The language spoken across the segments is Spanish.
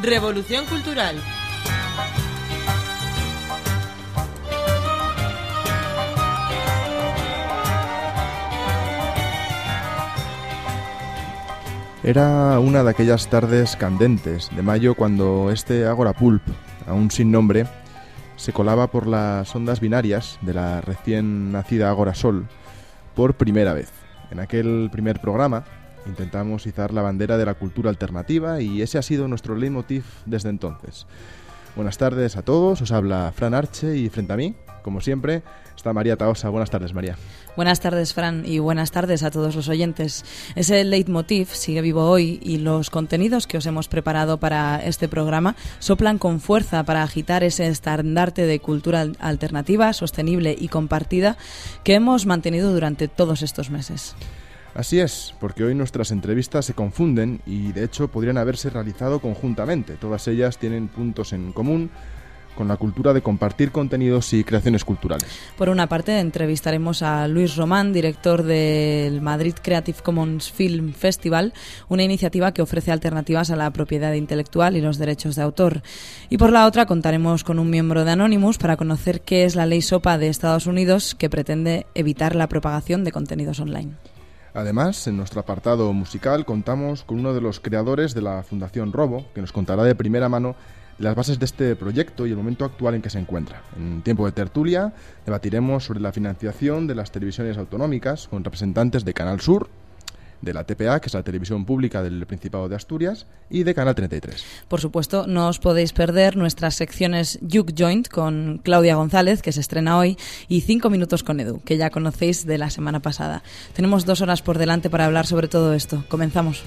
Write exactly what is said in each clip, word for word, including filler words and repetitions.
Revolución Cultural. Era una de aquellas tardes candentes de mayo cuando este Agora Pulp, aún sin nombre, se colaba por las ondas binarias de la recién nacida Agora Sol por primera vez. En aquel primer programa intentamos izar la bandera de la cultura alternativa y ese ha sido nuestro leitmotiv desde entonces. Buenas tardes a todos, os habla Fran Arche y frente a mí, como siempre, está María Taosa. Buenas tardes, María. Buenas tardes, Fran, y buenas tardes a todos los oyentes. Ese leitmotiv sigue vivo hoy y los contenidos que os hemos preparado para este programa soplan con fuerza para agitar ese estandarte de cultura alternativa, sostenible y compartida que hemos mantenido durante todos estos meses. Así es, porque hoy nuestras entrevistas se confunden y de hecho podrían haberse realizado conjuntamente. Todas ellas tienen puntos en común con la cultura de compartir contenidos y creaciones culturales. Por una parte, entrevistaremos a Luis Román, director del Madrid Creative Commons Film Festival, una iniciativa que ofrece alternativas a la propiedad intelectual y los derechos de autor. Y por la otra, contaremos con un miembro de Anonymous para conocer qué es la ley SOPA de Estados Unidos, que pretende evitar la propagación de contenidos online. Además, en nuestro apartado musical contamos con uno de los creadores de la Fundación Robo, que nos contará de primera mano las bases de este proyecto y el momento actual en que se encuentra. En tiempo de tertulia debatiremos sobre la financiación de las televisiones autonómicas con representantes de Canal Sur, de la T P A, que es la televisión pública del Principado de Asturias, y de Canal treinta y tres. Por supuesto, no os podéis perder nuestras secciones Juke Joint con Claudia González, que se estrena hoy, y Cinco Minutos con Edu, que ya conocéis de la semana pasada. Tenemos dos horas por delante para hablar sobre todo esto. Comenzamos.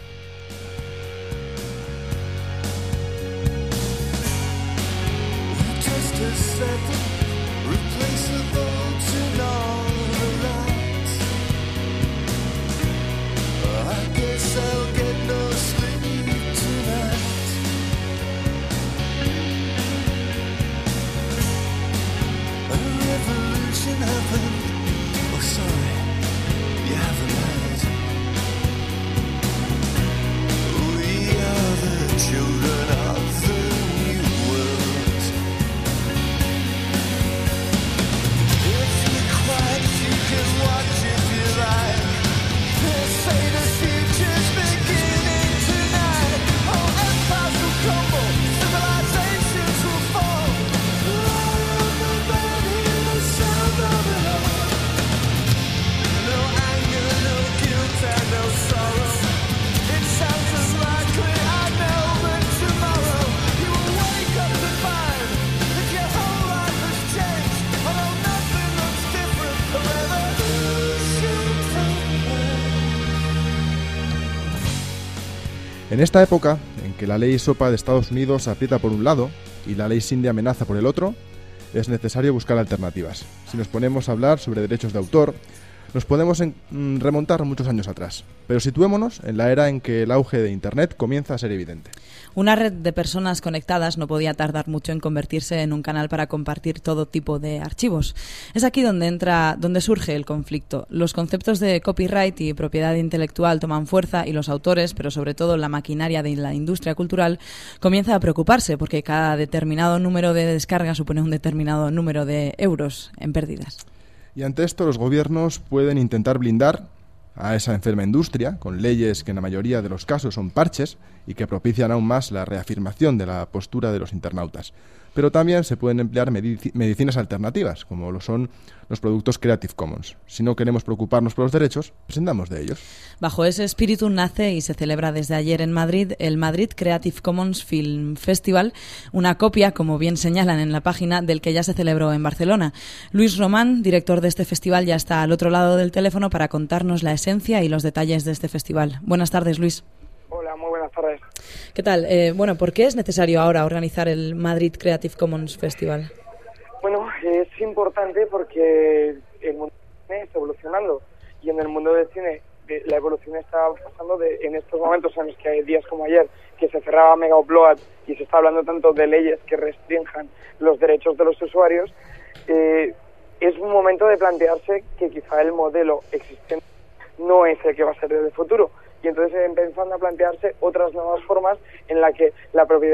En esta época, en que la ley SOPA de Estados Unidos aprieta por un lado y la ley Sindhi amenaza por el otro, es necesario buscar alternativas. Si nos ponemos a hablar sobre derechos de autor, nos podemos en, mm, remontar muchos años atrás, pero situémonos en la era en que el auge de Internet comienza a ser evidente. Una red de personas conectadas no podía tardar mucho en convertirse en un canal para compartir todo tipo de archivos. Es aquí donde entra, donde surge el conflicto. Los conceptos de copyright y propiedad intelectual toman fuerza y los autores, pero sobre todo la maquinaria de la industria cultural, comienza a preocuparse porque cada determinado número de descargas supone un determinado número de euros en pérdidas. Y ante esto los gobiernos pueden intentar blindar a esa enferma industria con leyes que en la mayoría de los casos son parches y que propician aún más la reafirmación de la postura de los internautas. Pero también se pueden emplear medici- medicinas alternativas, como lo son los productos Creative Commons. Si no queremos preocuparnos por los derechos, prescindamos de ellos. Bajo ese espíritu nace y se celebra desde ayer en Madrid el Madrid Creative Commons Film Festival, una copia, como bien señalan en la página, del que ya se celebró en Barcelona. Luis Román, director de este festival, ya está al otro lado del teléfono para contarnos la esencia y los detalles de este festival. Buenas tardes, Luis. Hola, muy buenas tardes. ¿Qué tal? Eh, bueno, ¿por qué es necesario ahora organizar el Madrid Creative Commons Festival? Bueno, es importante porque el mundo del cine está evolucionando y en el mundo del cine la evolución está pasando de, en estos momentos en los que hay días como ayer que se cerraba Mega Upload y se está hablando tanto de leyes que restrinjan los derechos de los usuarios, eh, es un momento de plantearse que quizá el modelo existente no es el que va a ser el futuro. Y entonces empezando a plantearse otras nuevas formas en las que la propiedad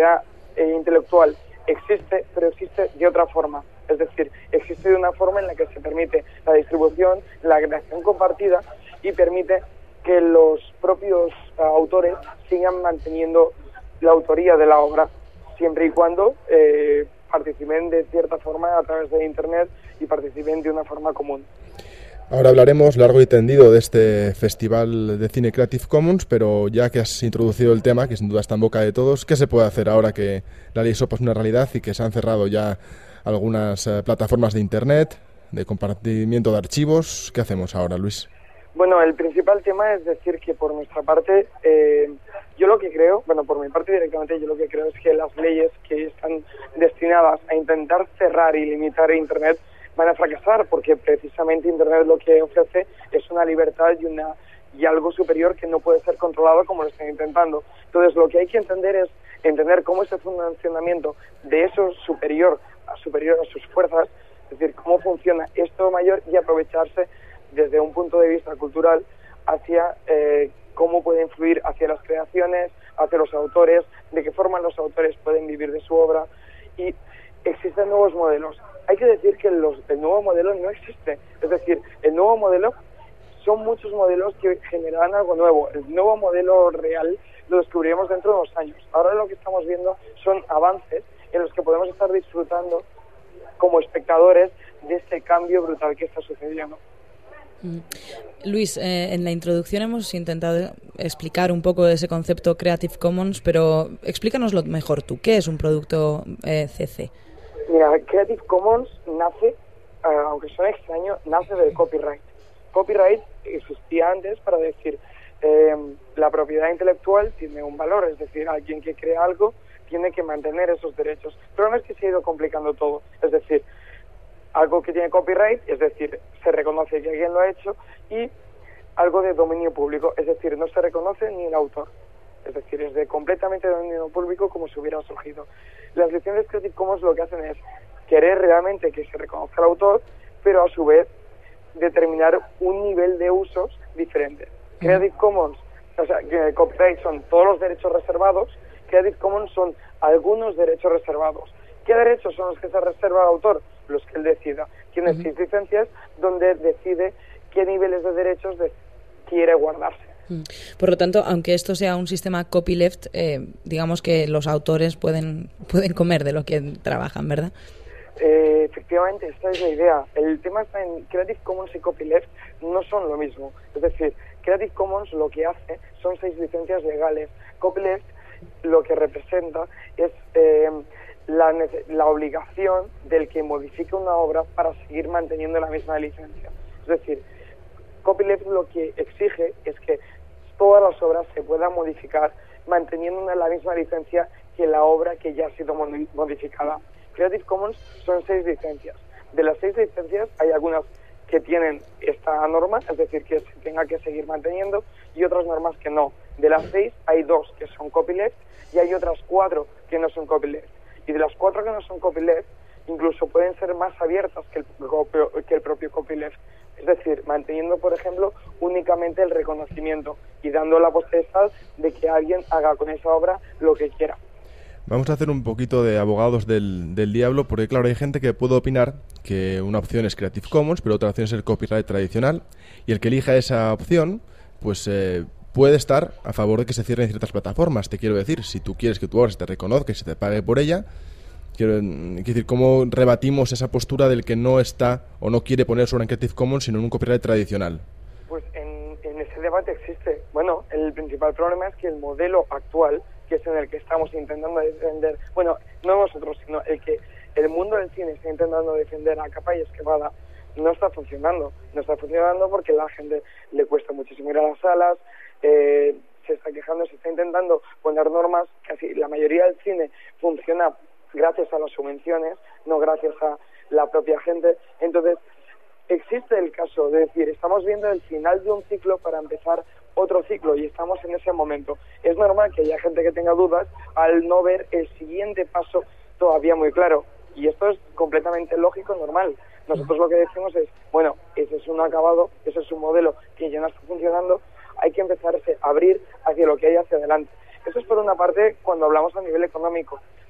eh, intelectual existe, pero existe de otra forma. Es decir, existe de una forma en la que se permite la distribución, la creación compartida y permite que los propios uh, autores sigan manteniendo la autoría de la obra, siempre y cuando eh, participen de cierta forma a través de Internet y participen de una forma común. Ahora hablaremos largo y tendido de este Festival de Cine Creative Commons, pero ya que has introducido el tema, que sin duda está en boca de todos, ¿qué se puede hacer ahora que la ley SOPA es una realidad y que se han cerrado ya algunas eh, plataformas de Internet, de compartimiento de archivos? ¿Qué hacemos ahora, Luis? Bueno, el principal tema es decir que por nuestra parte, eh, yo lo que creo, bueno, por mi parte directamente, yo lo que creo es que las leyes que están destinadas a intentar cerrar y limitar Internet van a fracasar, porque precisamente Internet lo que ofrece es una libertad y una y algo superior que no puede ser controlado como lo están intentando. Entonces, lo que hay que entender es entender cómo es el funcionamiento de eso superior a superior a sus fuerzas, es decir, cómo funciona esto mayor y aprovecharse desde un punto de vista cultural hacia eh, cómo puede influir hacia las creaciones, hacia los autores, de qué forma los autores pueden vivir de su obra. Y existen nuevos modelos. Hay que decir que los, el nuevo modelo no existe. Es decir, el nuevo modelo son muchos modelos que generarán algo nuevo. El nuevo modelo real lo descubriremos dentro de unos años. Ahora lo que estamos viendo son avances en los que podemos estar disfrutando como espectadores de este cambio brutal que está sucediendo. Luis, eh, en la introducción hemos intentado explicar un poco de ese concepto Creative Commons, pero explícanoslo mejor tú. ¿Qué es un producto eh, C C? Mira, Creative Commons nace, eh, aunque suene extraño, nace del copyright. Copyright existía antes para decir eh, la propiedad intelectual tiene un valor, es decir, alguien que crea algo tiene que mantener esos derechos. El problema es que se ha ido complicando todo, es decir, algo que tiene copyright, es decir, se reconoce que alguien lo ha hecho, y algo de dominio público, es decir, no se reconoce ni el autor. Es decir, es de completamente dominio público como si hubiera surgido. Las licencias Creative Commons lo que hacen es querer realmente que se reconozca el autor, pero a su vez determinar un nivel de usos diferente. Mm. Creative Commons, o sea, que copyright son todos los derechos reservados, Creative Commons son algunos derechos reservados. ¿Qué derechos son los que se reserva el autor? Los que él decida. Tiene seis uh-huh. licencias donde decide qué niveles de derechos de, quiere guardarse. Por lo tanto, aunque esto sea un sistema copyleft, eh, digamos que los autores pueden pueden comer de lo que trabajan, ¿verdad? Eh, efectivamente, esta es la idea. El tema está en Creative Commons y copyleft no son lo mismo. Es decir, Creative Commons lo que hace son seis licencias legales. Copyleft lo que representa es eh, la, la obligación del que modifique una obra para seguir manteniendo la misma licencia. Es decir, copyleft lo que exige es que todas las obras se puedan modificar manteniendo la misma licencia que la obra que ya ha sido modificada. Creative Commons son seis licencias. De las seis licencias hay algunas que tienen esta norma, es decir, que se tenga que seguir manteniendo, y otras normas que no. De las seis hay dos que son copyleft y hay otras cuatro que no son copyleft. Y de las cuatro que no son copyleft, incluso pueden ser más abiertas que el propio, que el propio copyleft. Es decir, manteniendo, por ejemplo, únicamente el reconocimiento y dando la potestad de que alguien haga con esa obra lo que quiera. Vamos a hacer un poquito de abogados del, del diablo, porque claro, hay gente que puede opinar que una opción es Creative Commons, pero otra opción es el copyright tradicional, y el que elija esa opción, pues eh, puede estar a favor de que se cierren ciertas plataformas. Te quiero decir, si tú quieres que tu obra se te reconozca y se te pague por ella, quiero, quiero decir, ¿cómo rebatimos esa postura del que no está o no quiere poner sobre un Creative Commons sino en un copyright tradicional? Pues en, en ese debate existe. Bueno, el principal problema es que el modelo actual, que es en el que estamos intentando defender, bueno, no nosotros, sino el que el mundo del cine está intentando defender a capa y escapada, no está funcionando. No está funcionando porque a la gente le cuesta muchísimo ir a las salas, eh, se está quejando, se está intentando poner normas. Casi la mayoría del cine funciona gracias a las subvenciones, no gracias a la propia gente. Entonces, existe el caso de decir, estamos viendo el final de un ciclo para empezar otro ciclo y estamos en ese momento. Es normal que haya gente que tenga dudas al no ver el siguiente paso todavía muy claro. Y esto es completamente lógico, normal. Nosotros lo que decimos es, bueno, ese es un acabado, ese es un modelo que ya no está funcionando, hay que empezarse a abrir hacia lo que hay hacia adelante. Eso es por una parte cuando hablamos a nivel económico.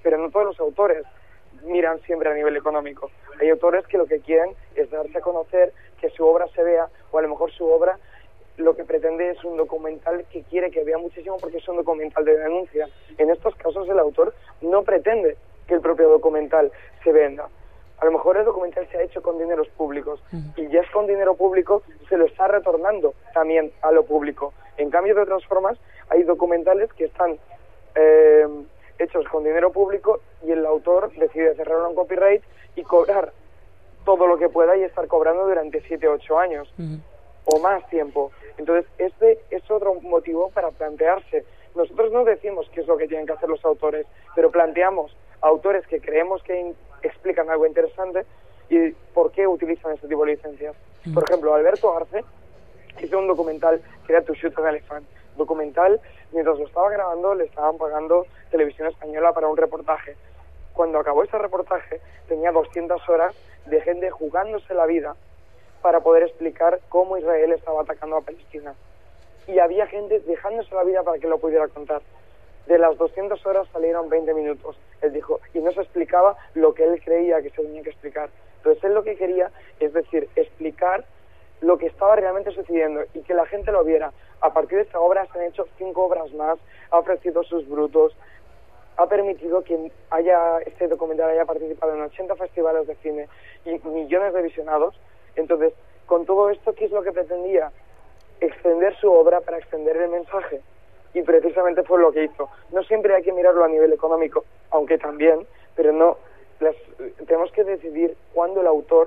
pero no todos los autores miran siempre a nivel económico. Hay autores que lo que quieren es darse a conocer, que su obra se vea, o a lo mejor su obra lo que pretende es un documental que quiere que vea muchísimo porque es un documental de denuncia. En estos casos el autor no pretende que el propio documental se venda. A lo mejor el documental se ha hecho con dineros públicos y ya es con dinero público, se lo está retornando también a lo público. En cambio, de otras formas, hay documentales que están eh, hechos con dinero público y el autor decide cerrar un copyright y cobrar todo lo que pueda y estar cobrando durante siete u ocho años uh-huh. o más tiempo. Entonces, este es otro motivo para plantearse. Nosotros no decimos qué es lo que tienen que hacer los autores, pero planteamos a autores que creemos que in- explican algo interesante y por qué utilizan este tipo de licencias. Uh-huh. Por ejemplo, Alberto Arce hizo un documental que era To Shoot an Elephant. Documental, mientras lo estaba grabando, le estaban pagando Televisión Española para un reportaje. Cuando acabó ese reportaje, tenía doscientas horas de gente jugándose la vida para poder explicar cómo Israel estaba atacando a Palestina. Y había gente dejándose la vida para que lo pudiera contar. De las doscientas horas salieron veinte minutos. Él dijo, y no se explicaba lo que él creía que se tenía que explicar. Entonces él lo que quería, es decir, explicar lo que estaba realmente sucediendo y que la gente lo viera. A partir de esta obra se han hecho cinco obras más, ha ofrecido sus brutos, ha permitido que haya este documental haya participado en ochenta festivales de cine y millones de visionados. Entonces, con todo esto, ¿qué es lo que pretendía? Extender su obra para extender el mensaje. Y precisamente fue lo que hizo. No siempre hay que mirarlo a nivel económico, aunque también, pero no. Las, tenemos que decidir cuándo el autor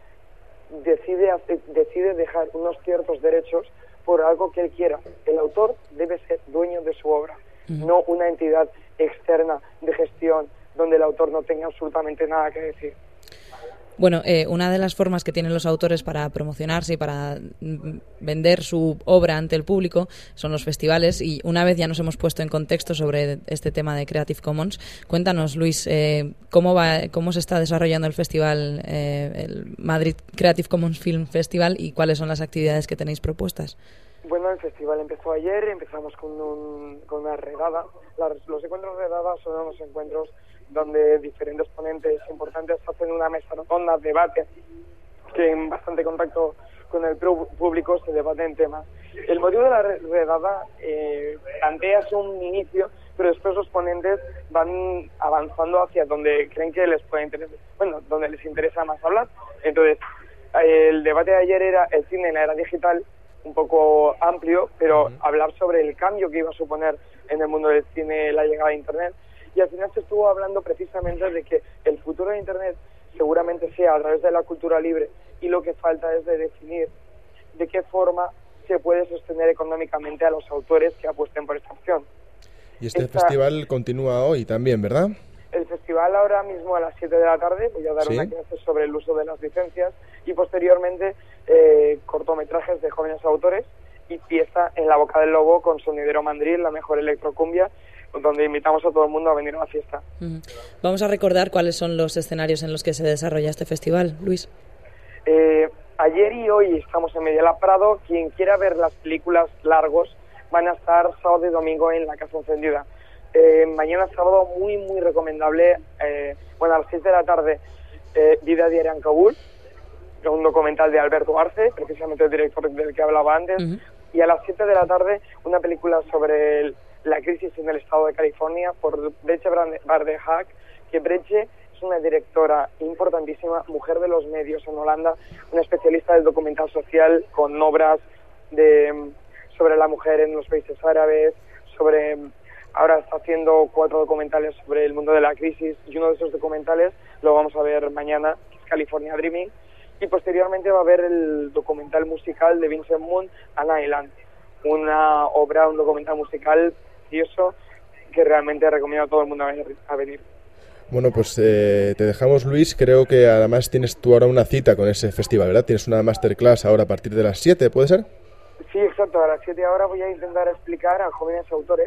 decide, hacer, decide dejar unos ciertos derechos por algo que él quiera. El autor debe ser dueño de su obra, uh-huh. no una entidad externa de gestión donde el autor no tenga absolutamente nada que decir. Bueno, eh, una de las formas que tienen los autores para promocionarse y para mm, vender su obra ante el público son los festivales, y una vez ya nos hemos puesto en contexto sobre este tema de Creative Commons, cuéntanos, Luis, eh, cómo va, cómo se está desarrollando el festival, eh, el Madrid Creative Commons Film Festival, y cuáles son las actividades que tenéis propuestas. Bueno, el festival empezó ayer, empezamos con, un, con una redada. Las, los encuentros redadas son unos encuentros donde diferentes ponentes importantes hacen una mesa redonda, debate, que en bastante contacto con el público se debaten temas. El motivo de la redada eh, plantea un inicio, pero después los ponentes van avanzando hacia donde creen que les puede interesar, bueno, donde les interesa más hablar. Entonces, el debate de ayer era el cine en la era digital, un poco amplio, pero uh-huh. hablar sobre el cambio que iba a suponer en el mundo del cine la llegada de Internet. Y al final se estuvo hablando precisamente de que el futuro de Internet seguramente sea a través de la cultura libre, y lo que falta es de definir de qué forma se puede sostener económicamente a los autores que apuesten por esta opción. Y este esta, festival continúa hoy también, ¿verdad? El festival ahora mismo a las siete de la tarde, voy a dar ¿Sí? una clase sobre el uso de las licencias, y posteriormente eh, cortometrajes de jóvenes autores y fiesta en la Boca del Lobo con Sonidero Mandril, la mejor electrocumbia, donde invitamos a todo el mundo a venir a la fiesta. Uh-huh. Vamos a recordar cuáles son los escenarios en los que se desarrolla este festival, Luis. Eh, ayer y hoy estamos en Medialab Prado. Quien quiera ver las películas largos van a estar sábado y domingo en la Casa Encendida. Eh, mañana sábado muy muy recomendable, eh, bueno, a las seis de la tarde, eh, Vida Diaria en Kabul, un documental de Alberto Arce, precisamente el director del que hablaba antes, uh-huh. y a las siete de la tarde una película sobre el la crisis en el estado de California por Breche Bardehaag, que Breche es una directora importantísima, mujer de los medios en Holanda, una especialista del documental social con obras de sobre la mujer en los países árabes, sobre ahora está haciendo cuatro documentales sobre el mundo de la crisis, y uno de esos documentales lo vamos a ver mañana, que es California Dreaming, y posteriormente va a haber el documental musical de Vincent Moon, Anna Island, una obra, un documental musical precioso que realmente recomiendo a todo el mundo a venir. Bueno, pues eh, te dejamos, Luis. Creo que además tienes tú ahora una cita con ese festival, ¿verdad? Tienes una masterclass ahora a partir de las siete, ¿puede ser? Sí, exacto. A las siete ahora voy a intentar explicar a jóvenes autores,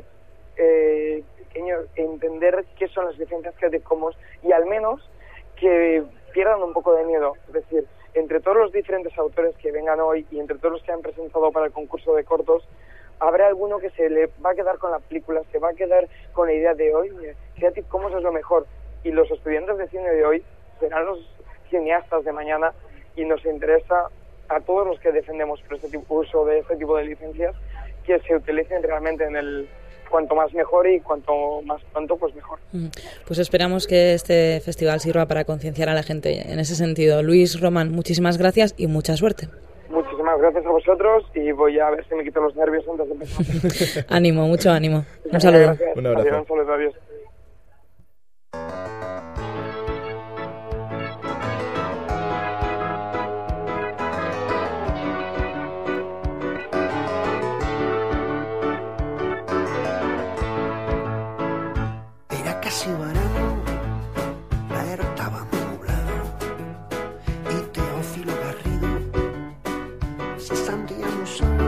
eh, pequeños, entender qué son las licencias Creative Commons y al menos que pierdan un poco de miedo. Es decir, entre todos los diferentes autores que vengan hoy y entre todos los que han presentado para el concurso de cortos, habrá alguno que se le va a quedar con la película, se va a quedar con la idea de hoy, Creative Commons es lo mejor, y los estudiantes de cine de hoy serán los cineastas de mañana, y nos interesa a todos los que defendemos por este tipo, uso de este tipo de licencias, que se utilicen realmente en el cuanto más mejor y cuanto más pronto, pues mejor. Pues esperamos que este festival sirva para concienciar a la gente en ese sentido. Luis Román, muchísimas gracias y mucha suerte. Muchísimas gracias a vosotros y voy a ver si me quito los nervios antes de empezar. Ánimo, mucho ánimo. Un saludo. Gracias. Un abrazo. Adiós, un saludo, adiós. Era casi verano, pero estaba nublado y Teófilo Garrido se sentía muy solo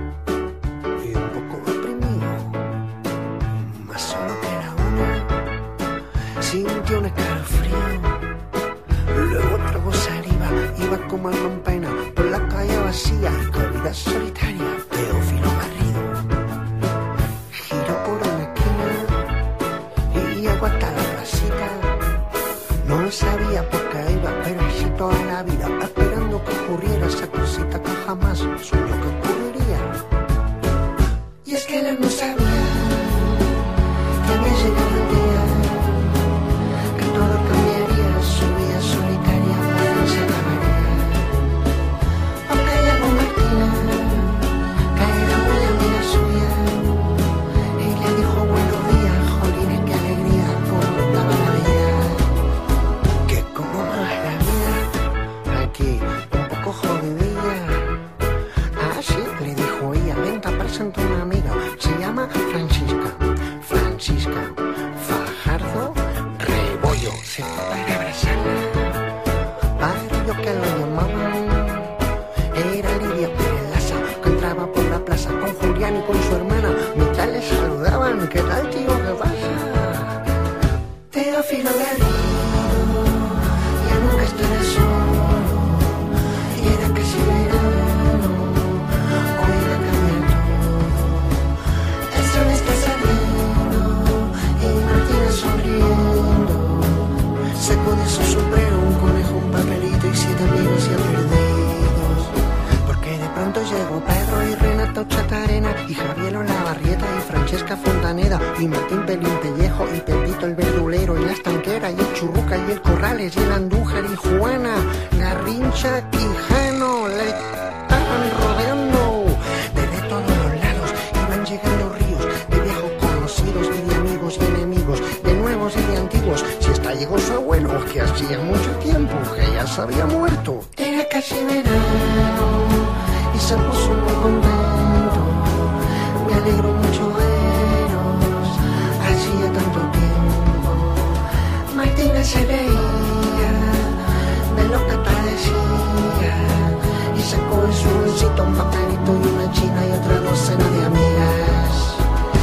y un poco deprimido, más solo que la una, sintió un escalofrío, luego tragó saliva, iba como alma en pena por la calle vacía y con vida solitaria. Teófilo Garrido giró por una esquina y llegó hasta la placita. No sabía por qué iba, pero así toda la vida, esperando que ocurriera esa cosita que jamás soñó que ocurriría. Y es que él no sabía que había llegado el día, que todo cambiaría, su vida solitaria no se acabaría. Aunque llegó Martina, que era muy amiga suya, y le dijo buenos días, jolines, qué alegría, cómo estaba la vida, que como más la vida, aquí un poco jodidilla. Ah, sí, le dijo ella, ven, te presento una amiga, se llama Francisca, Francisca Fajardo Rebollo, se fue para abrazarla, pero yo que lo llamaban, era Lidia Pérez Laza, que entraba por la plaza con Julián y con su hermana, mientras le saludaban, ¿qué tal, tío? ¿Qué pasa? Teófilo Garrido, ya nunca estaré solo, y era casi verano, hoy era cambiando, el sol está saliendo, y Martina sonriendo, sacó de su sombrero un conejo, un papelito y siete amigos ya perdidos, porque de pronto llegó Pedro y Renato Chatarena, y Javier Olavarrieta y Francesca Fontaneda, y Martín Pelín Pellejo, y Pepito el verdulero, y la estanquera, y el churruca, y el Corrales, y el Andújar, y Juana, Garrincha, Quijano, le estaban rodeando. Desde todos los lados iban llegando ríos de viejos conocidos, y de amigos y enemigos, de nuevos y de antiguos. Si hasta llegó su abuelo, que hacía mucho tiempo que ya se había muerto. Era casi verano y se puso muy contento. Me alegro mucho veros, hacía tanto tiempo. Martina se reía de lo que padecía y sacó en su bolsito un papelito y una china y otra docena de amigas.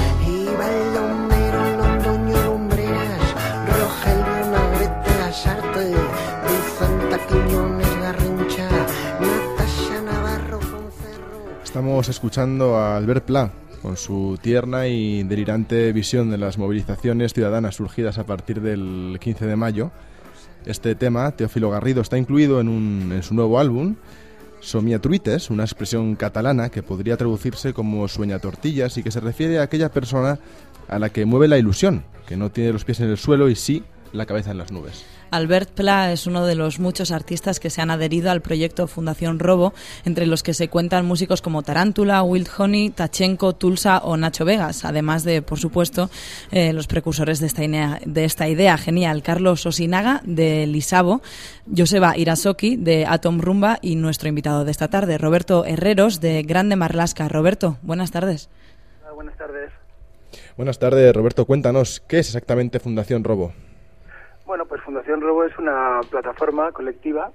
Iba el Lomero, Londoño, Lumbreras, Rogelio, Nagrete, Lasarte, Vicenta Quiñones, Garrincha, Natasha Navarro, Concerro. Estamos escuchando a Albert Pla con su tierna y delirante visión de las movilizaciones ciudadanas surgidas a partir del quince de mayo. Este tema, Teófilo Garrido, está incluido en, un, en su nuevo álbum, Somiatruites, una expresión catalana que podría traducirse como sueña tortillas y que se refiere a aquella persona a la que mueve la ilusión, que no tiene los pies en el suelo y sí la cabeza en las nubes. Albert Pla es uno de los muchos artistas que se han adherido al proyecto Fundación Robo, entre los que se cuentan músicos como Tarántula, Wild Honey, Tachenko, Tulsa o Nacho Vegas, además de, por supuesto, eh, los precursores de esta, idea, de esta idea genial, Carlos Osinaga de Lisabo, Joseba Irasoki de Atom Rumba y nuestro invitado de esta tarde, Roberto Herreros de Grande Marlaska. Roberto, buenas tardes. Hola, buenas tardes. Buenas tardes, Roberto. Cuéntanos, ¿qué es exactamente Fundación Robo? Bueno, pues Fundación Robo es una plataforma colectiva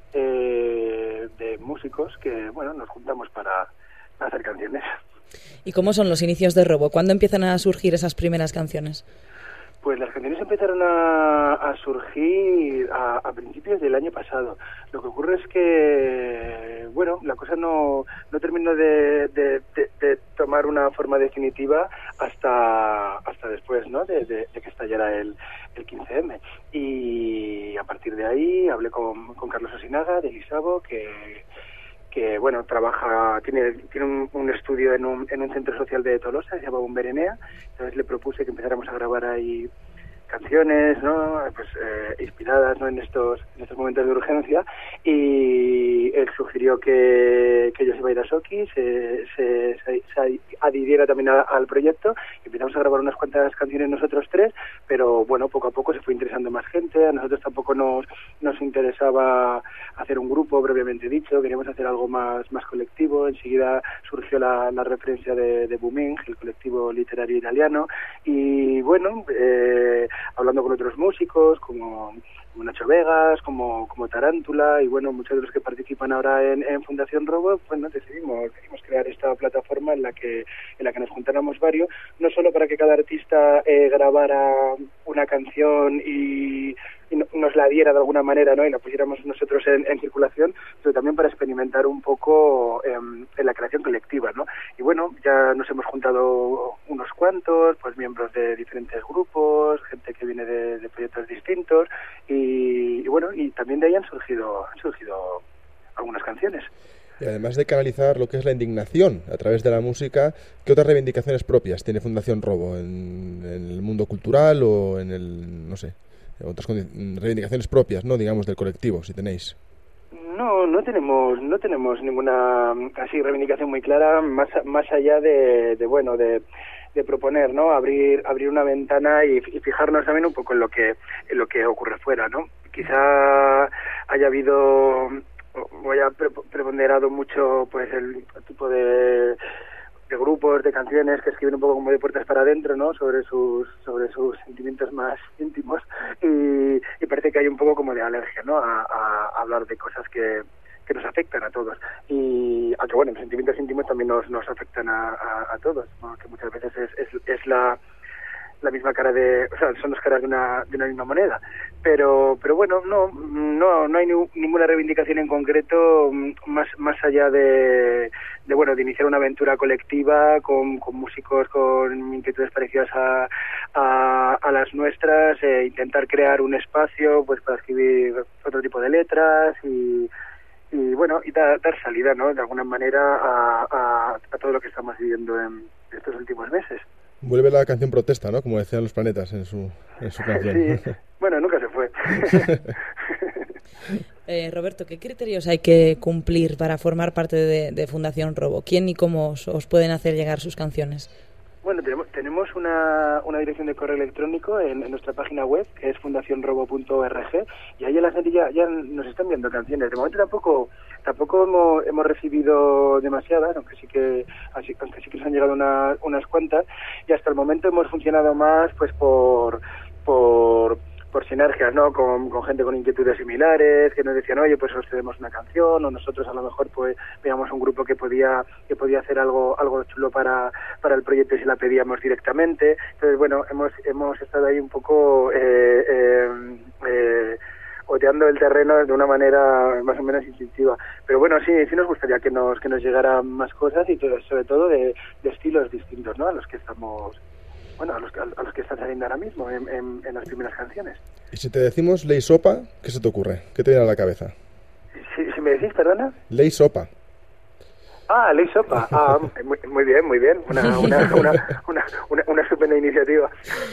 eh, de músicos que, bueno, nos juntamos para hacer canciones. ¿Y cómo son los inicios de Robo? ¿Cuándo empiezan a surgir esas primeras canciones? Pues las canciones empezaron a, a surgir a, a principios del año pasado. Lo que ocurre es que, bueno, la cosa no, no terminó de, de, de, de tomar una forma definitiva hasta hasta después, ¿no? De, de, de que estallara el, el quince eme. Y a partir de ahí hablé con, con Carlos Osinaga, de Lisabo, que... que bueno, trabaja, tiene tiene un, un estudio en un, en un centro social de Tolosa, se llama Bumberenea. Entonces le propuse que empezáramos a grabar ahí canciones, ¿no? Pues eh, inspiradas, ¿no? en estos en estos momentos de urgencia, y él sugirió que, que yo se iba a ir a Soki, se, se, se, se adhiriera también a, al proyecto, y empezamos a grabar unas cuantas canciones nosotros tres, pero bueno, poco a poco se fue interesando más gente. A nosotros tampoco nos nos interesaba hacer un grupo propiamente dicho, queríamos hacer algo más más colectivo. Enseguida surgió la, la referencia de, de Booming, el colectivo literario italiano, y bueno, eh, hablando con otros músicos como, como Nacho Vegas, como, como Tarántula, y bueno, muchos de los que participan ahora en, en Fundación Robo, bueno, decidimos, decidimos crear esta plataforma en la que en la que nos juntáramos varios, no solo para que cada artista eh, grabara una canción y, y nos la diera de alguna manera, ¿no? Y la pusiéramos nosotros en, en circulación, pero también para experimentar un poco eh, en la creación colectiva, ¿no? Y bueno, ya nos hemos juntado unos cuantos, pues miembros de diferentes grupos, gente que viene de, de proyectos distintos, y, y bueno, y también de ahí han surgido han surgido algunas canciones. Y además de canalizar lo que es la indignación a través de la música, ¿qué otras reivindicaciones propias tiene Fundación Robo en, en el mundo cultural o en el, no sé, otras reivindicaciones propias, no digamos del colectivo, si tenéis? No, no tenemos no tenemos ninguna así reivindicación muy clara, más más allá de, de bueno, de de proponer, ¿no? Abrir abrir una ventana y, y fijarnos también un poco en lo que en lo que ocurre fuera, ¿no? Quizá haya habido o haya preponderado mucho pues el tipo de de grupos, de canciones que escriben un poco como de puertas para adentro, ¿no? Sobre sus sobre sus sentimientos más íntimos, y, y parece que hay un poco como de alergia, ¿no? A, a, a hablar de cosas que, que nos afectan a todos, y aunque bueno, los sentimientos íntimos también nos nos afectan a, a, a todos, ¿no? Que muchas veces es, es, es la la misma cara de, o sea, son dos caras de una de una misma moneda, pero pero bueno, no no no hay ni, ninguna reivindicación en concreto más más allá de de bueno, de iniciar una aventura colectiva con, con músicos con inquietudes parecidas a a, a las nuestras, e intentar crear un espacio pues para escribir otro tipo de letras y y bueno, y da, dar salida, ¿no? De alguna manera a, a, a todo lo que estamos viviendo en estos últimos meses. Vuelve la canción protesta, ¿no? Como decían Los Planetas en su, en su canción. Sí, bueno, nunca se fue. eh, Roberto, ¿qué criterios hay que cumplir para formar parte de, de Fundación Robo? ¿Quién y cómo os, os pueden hacer llegar sus canciones? Bueno, tenemos, tenemos una, una dirección de correo electrónico en, en nuestra página web, que es fundación robo punto org, y ahí la gente ya, ya nos está enviando canciones. De momento tampoco tampoco hemos, hemos recibido demasiadas, aunque sí que así, aunque sí que nos han llegado una, unas cuantas, y hasta el momento hemos funcionado más pues por por por sinergias, ¿no? Con, con gente con inquietudes similares, que nos decían, oye, pues os cedemos una canción, o nosotros a lo mejor pues veíamos un grupo que podía que podía hacer algo algo chulo para para el proyecto y se la pedíamos directamente. Entonces, bueno, hemos hemos estado ahí un poco eh, eh, eh, oteando el terreno de una manera más o menos instintiva. Pero bueno, sí, sí nos gustaría que nos que nos llegaran más cosas, y todo, sobre todo de, de estilos distintos, ¿no? A los que estamos Bueno, a los, a los que están saliendo ahora mismo en, en, en las primeras canciones. Y si te decimos Ley Sopa, ¿qué se te ocurre? ¿Qué te viene a la cabeza? Si, si me decís, perdona. Ley Sopa. Ah, Ley Sopa. Ah, muy, muy bien, muy bien. Una, una, una, una, una, una estupenda iniciativa.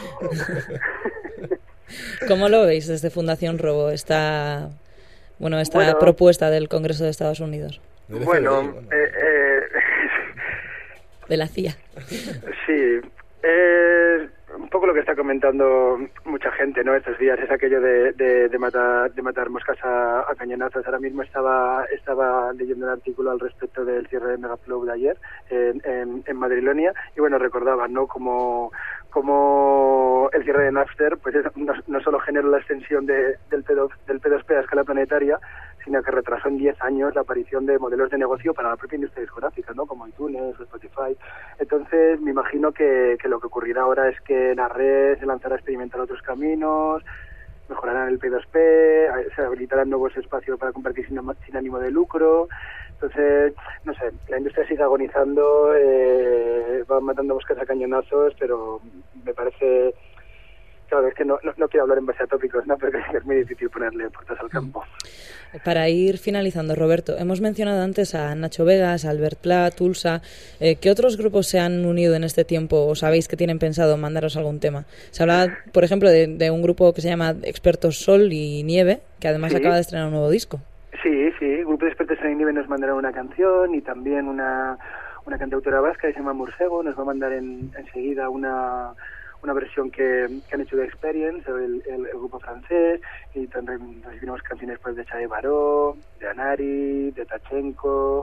¿Cómo lo veis desde Fundación Robo, esta, bueno, esta bueno, propuesta del Congreso de Estados Unidos? Bueno, eh, eh, de la C I A. Sí. Eh, un poco lo que está comentando mucha gente, ¿no? Estos días es aquello de, de, de matar de matar moscas a, a cañonazos. Ahora mismo estaba estaba leyendo un artículo al respecto del cierre de Megaflow de ayer en, en, en Madrilonia, y bueno, recordaba, ¿no? Como como el cierre de Napster pues es, no, no solo genera la extensión de, del, pedo, del P dos P a escala planetaria, sino que retrasó en diez años la aparición de modelos de negocio para la propia industria discográfica, ¿no? Como iTunes o Spotify. Entonces, me imagino que, que lo que ocurrirá ahora es que la red se lanzará a experimentar otros caminos, mejorarán el P dos P, se habilitarán nuevos espacios para compartir sin, sin ánimo de lucro. Entonces, no sé, la industria sigue agonizando, eh, va matando moscas a cañonazos, pero me parece... Claro, es que no, no, no quiero hablar en base a tópicos, ¿no? Pero es muy difícil ponerle puertas al campo. Para ir finalizando, Roberto, hemos mencionado antes a Nacho Vegas, a Albert Pla, Tulsa. Eh, ¿Qué otros grupos se han unido en este tiempo o sabéis que tienen pensado mandaros algún tema? Se habla, por ejemplo, de, de un grupo que se llama Expertos Sol y Nieve, que además sí. acaba de estrenar un nuevo disco. Sí, sí, el grupo de Expertos Sol y Nieve nos mandará una canción y también una, una cantautora vasca que se llama Mursego nos va a mandar en, enseguida una... una versión que, que han hecho de Experience, el, el, el grupo francés, y también recibimos canciones pues de Xavier Baró, de Anari, de Tachenko,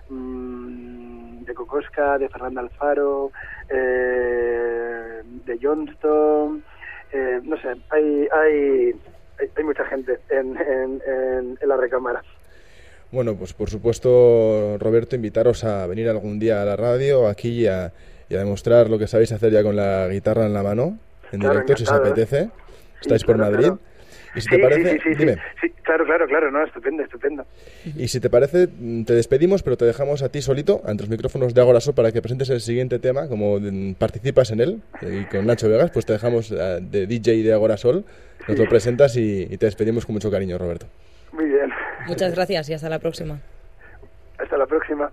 mmm, de Kokoska, de Fernanda Alfaro, eh, de Johnston, eh, no sé, hay, hay, hay, hay mucha gente en, en, en, en la recámara. Bueno, pues por supuesto, Roberto, invitaros a venir algún día a la radio, aquí y a... y a demostrar lo que sabéis hacer ya con la guitarra en la mano, en claro, directo, encantado. Si os apetece. Estáis sí, por claro, Madrid. Claro. Y si sí, te parece, sí, sí, sí, dime. Sí, claro, claro, claro, no, estupendo, estupendo. Y si te parece, te despedimos, pero te dejamos a ti solito, ante los micrófonos de Agora Sol, para que presentes el siguiente tema, como participas en él, y con Nacho Vegas, pues te dejamos de D J de Agora Sol, nos sí. lo presentas y, y te despedimos con mucho cariño, Roberto. Muy bien. Muchas gracias y hasta la próxima. Hasta la próxima.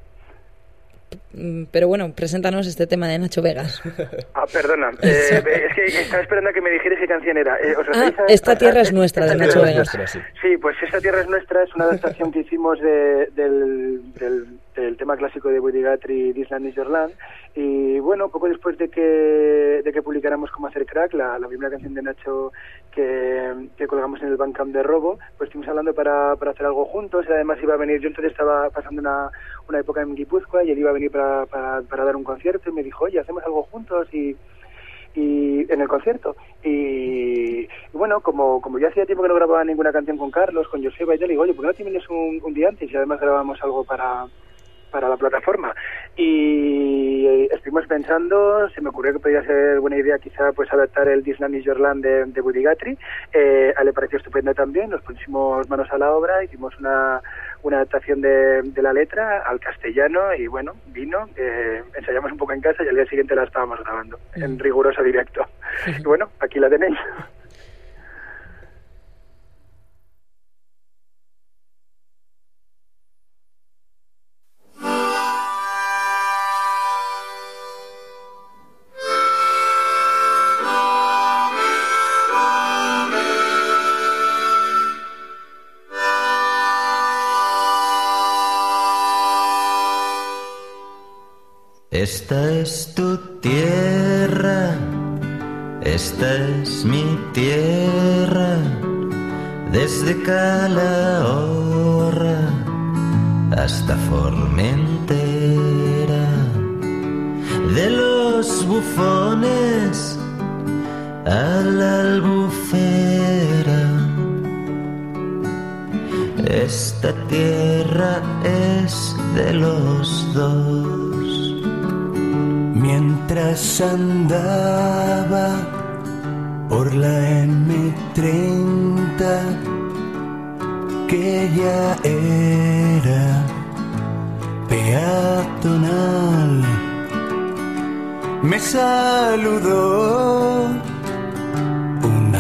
Pero bueno, preséntanos este tema de Nacho Vegas. Ah, perdona, eh, es que estaba esperando a que me dijeras qué canción era. Eh, ¿os ah, a, Esta tierra es nuestra, de Nacho Vegas. Nuestra, sí. sí, pues Esta tierra es nuestra es una adaptación que hicimos de, del, del, del tema clásico de Woody Guthrie, This Land Is Your Land. Y bueno, poco después de que de que publicáramos Cómo hacer crack, la, la primera canción de Nacho que, que colgamos en el Bandcamp de Robo, pues estuvimos hablando para, para hacer algo juntos. Y además iba a venir, yo entonces estaba pasando una, una época en Guipúzcoa y él iba a venir para, para, para dar un concierto y me dijo, oye, hacemos algo juntos y y en el concierto y, y bueno, como como yo hacía tiempo que no grababa ninguna canción con Carlos, con Joseba y yo le digo, oye, ¿por qué no te vienes un, un día antes y además grabamos algo para para la plataforma? Y estuvimos pensando, se me ocurrió que podría ser buena idea quizá pues adaptar el This Land Is Your Land de, de Woody Guthrie. Eh, a él le pareció estupendo también, nos pusimos manos a la obra, hicimos una una adaptación de, de la letra al castellano y bueno, vino, eh, ensayamos un poco en casa y al día siguiente la estábamos grabando mm. en riguroso directo. Y bueno, aquí la tenéis. Esta es tu tierra, esta es mi tierra, desde Calahorra hasta Formentera, de los bufones a la Albufera. Esta tierra es de los dos. Mientras andaba por la eme treinta, que ya era peatonal, me saludó una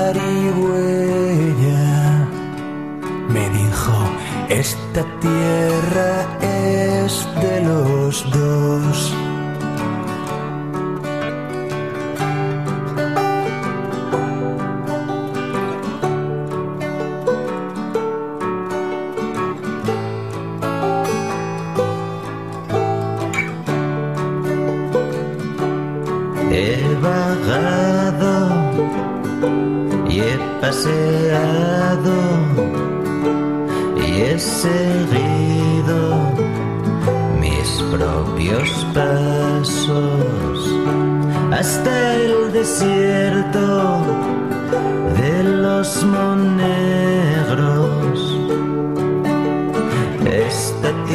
zarigüeya, me dijo, esta tierra es de los dos. Paseado y he seguido mis propios pasos hasta el desierto de los monegros.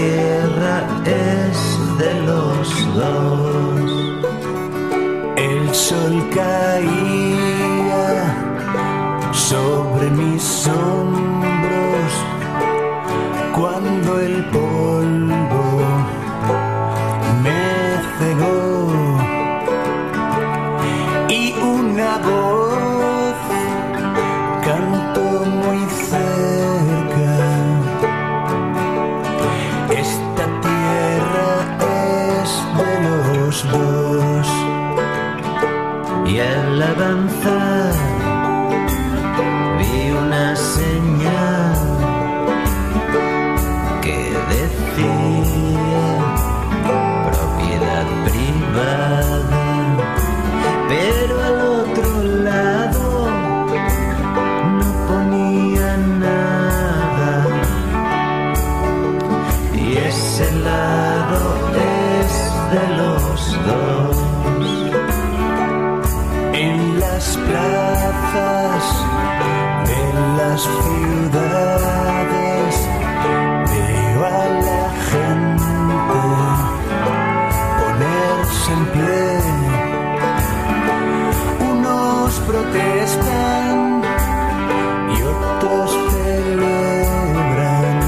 tierra es de los dos. El sol caía sobre mis hombros cuando el polvo me cegó y una voz cantó muy cerca. Esta tierra es de los dos. Y al avanzar vi una señal que decía propiedad privada, pero al otro lado no ponía nada, y ese lado es de los dos. En las plazas de las ciudades veo a la gente ponerse en pie. Unos protestan y otros celebran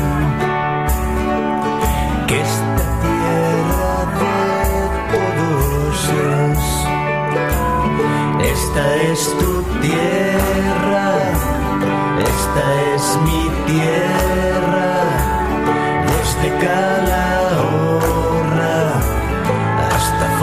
que esta tierra de todos es. Esta es tu tierra, esta es mi tierra, desde Calahorra hasta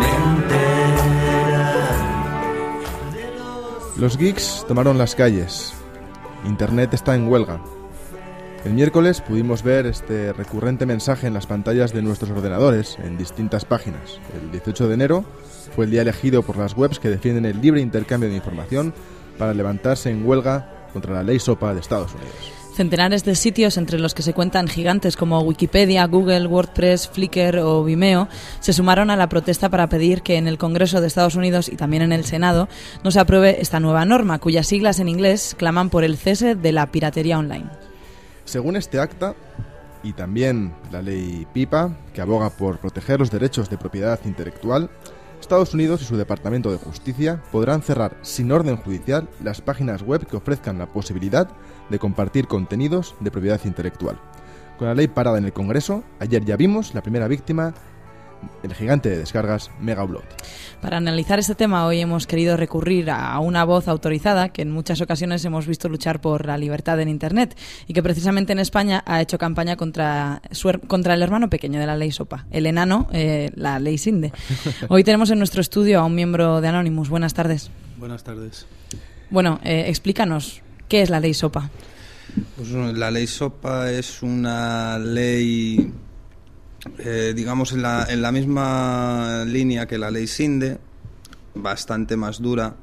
Formentera. Los geeks tomaron las calles. Internet está en huelga. El miércoles pudimos ver este recurrente mensaje en las pantallas de nuestros ordenadores en distintas páginas. El dieciocho de enero fue el día elegido por las webs que defienden el libre intercambio de información para levantarse en huelga contra la ley SOPA de Estados Unidos. Centenares de sitios, entre los que se cuentan gigantes como Wikipedia, Google, WordPress, Flickr o Vimeo, se sumaron a la protesta para pedir que en el Congreso de Estados Unidos y también en el Senado no se apruebe esta nueva norma, cuyas siglas en inglés claman por el cese de la piratería online. Según este acta, y también la ley PIPA, que aboga por proteger los derechos de propiedad intelectual, Estados Unidos y su Departamento de Justicia podrán cerrar sin orden judicial las páginas web que ofrezcan la posibilidad de compartir contenidos de propiedad intelectual. Con la ley parada en el Congreso, ayer ya vimos la primera víctima, el gigante de descargas Megaupload. Para analizar este tema, hoy hemos querido recurrir a una voz autorizada que en muchas ocasiones hemos visto luchar por la libertad en Internet y que precisamente en España ha hecho campaña contra, su, contra el hermano pequeño de la ley SOPA, el enano, eh, la ley SINDE. Hoy tenemos en nuestro estudio a un miembro de Anonymous. Buenas tardes. Buenas tardes. Bueno, eh, explícanos, ¿qué es la ley SOPA? Pues la ley SOPA es una ley... Eh, digamos en la, en la misma línea que la ley SINDE, bastante más dura,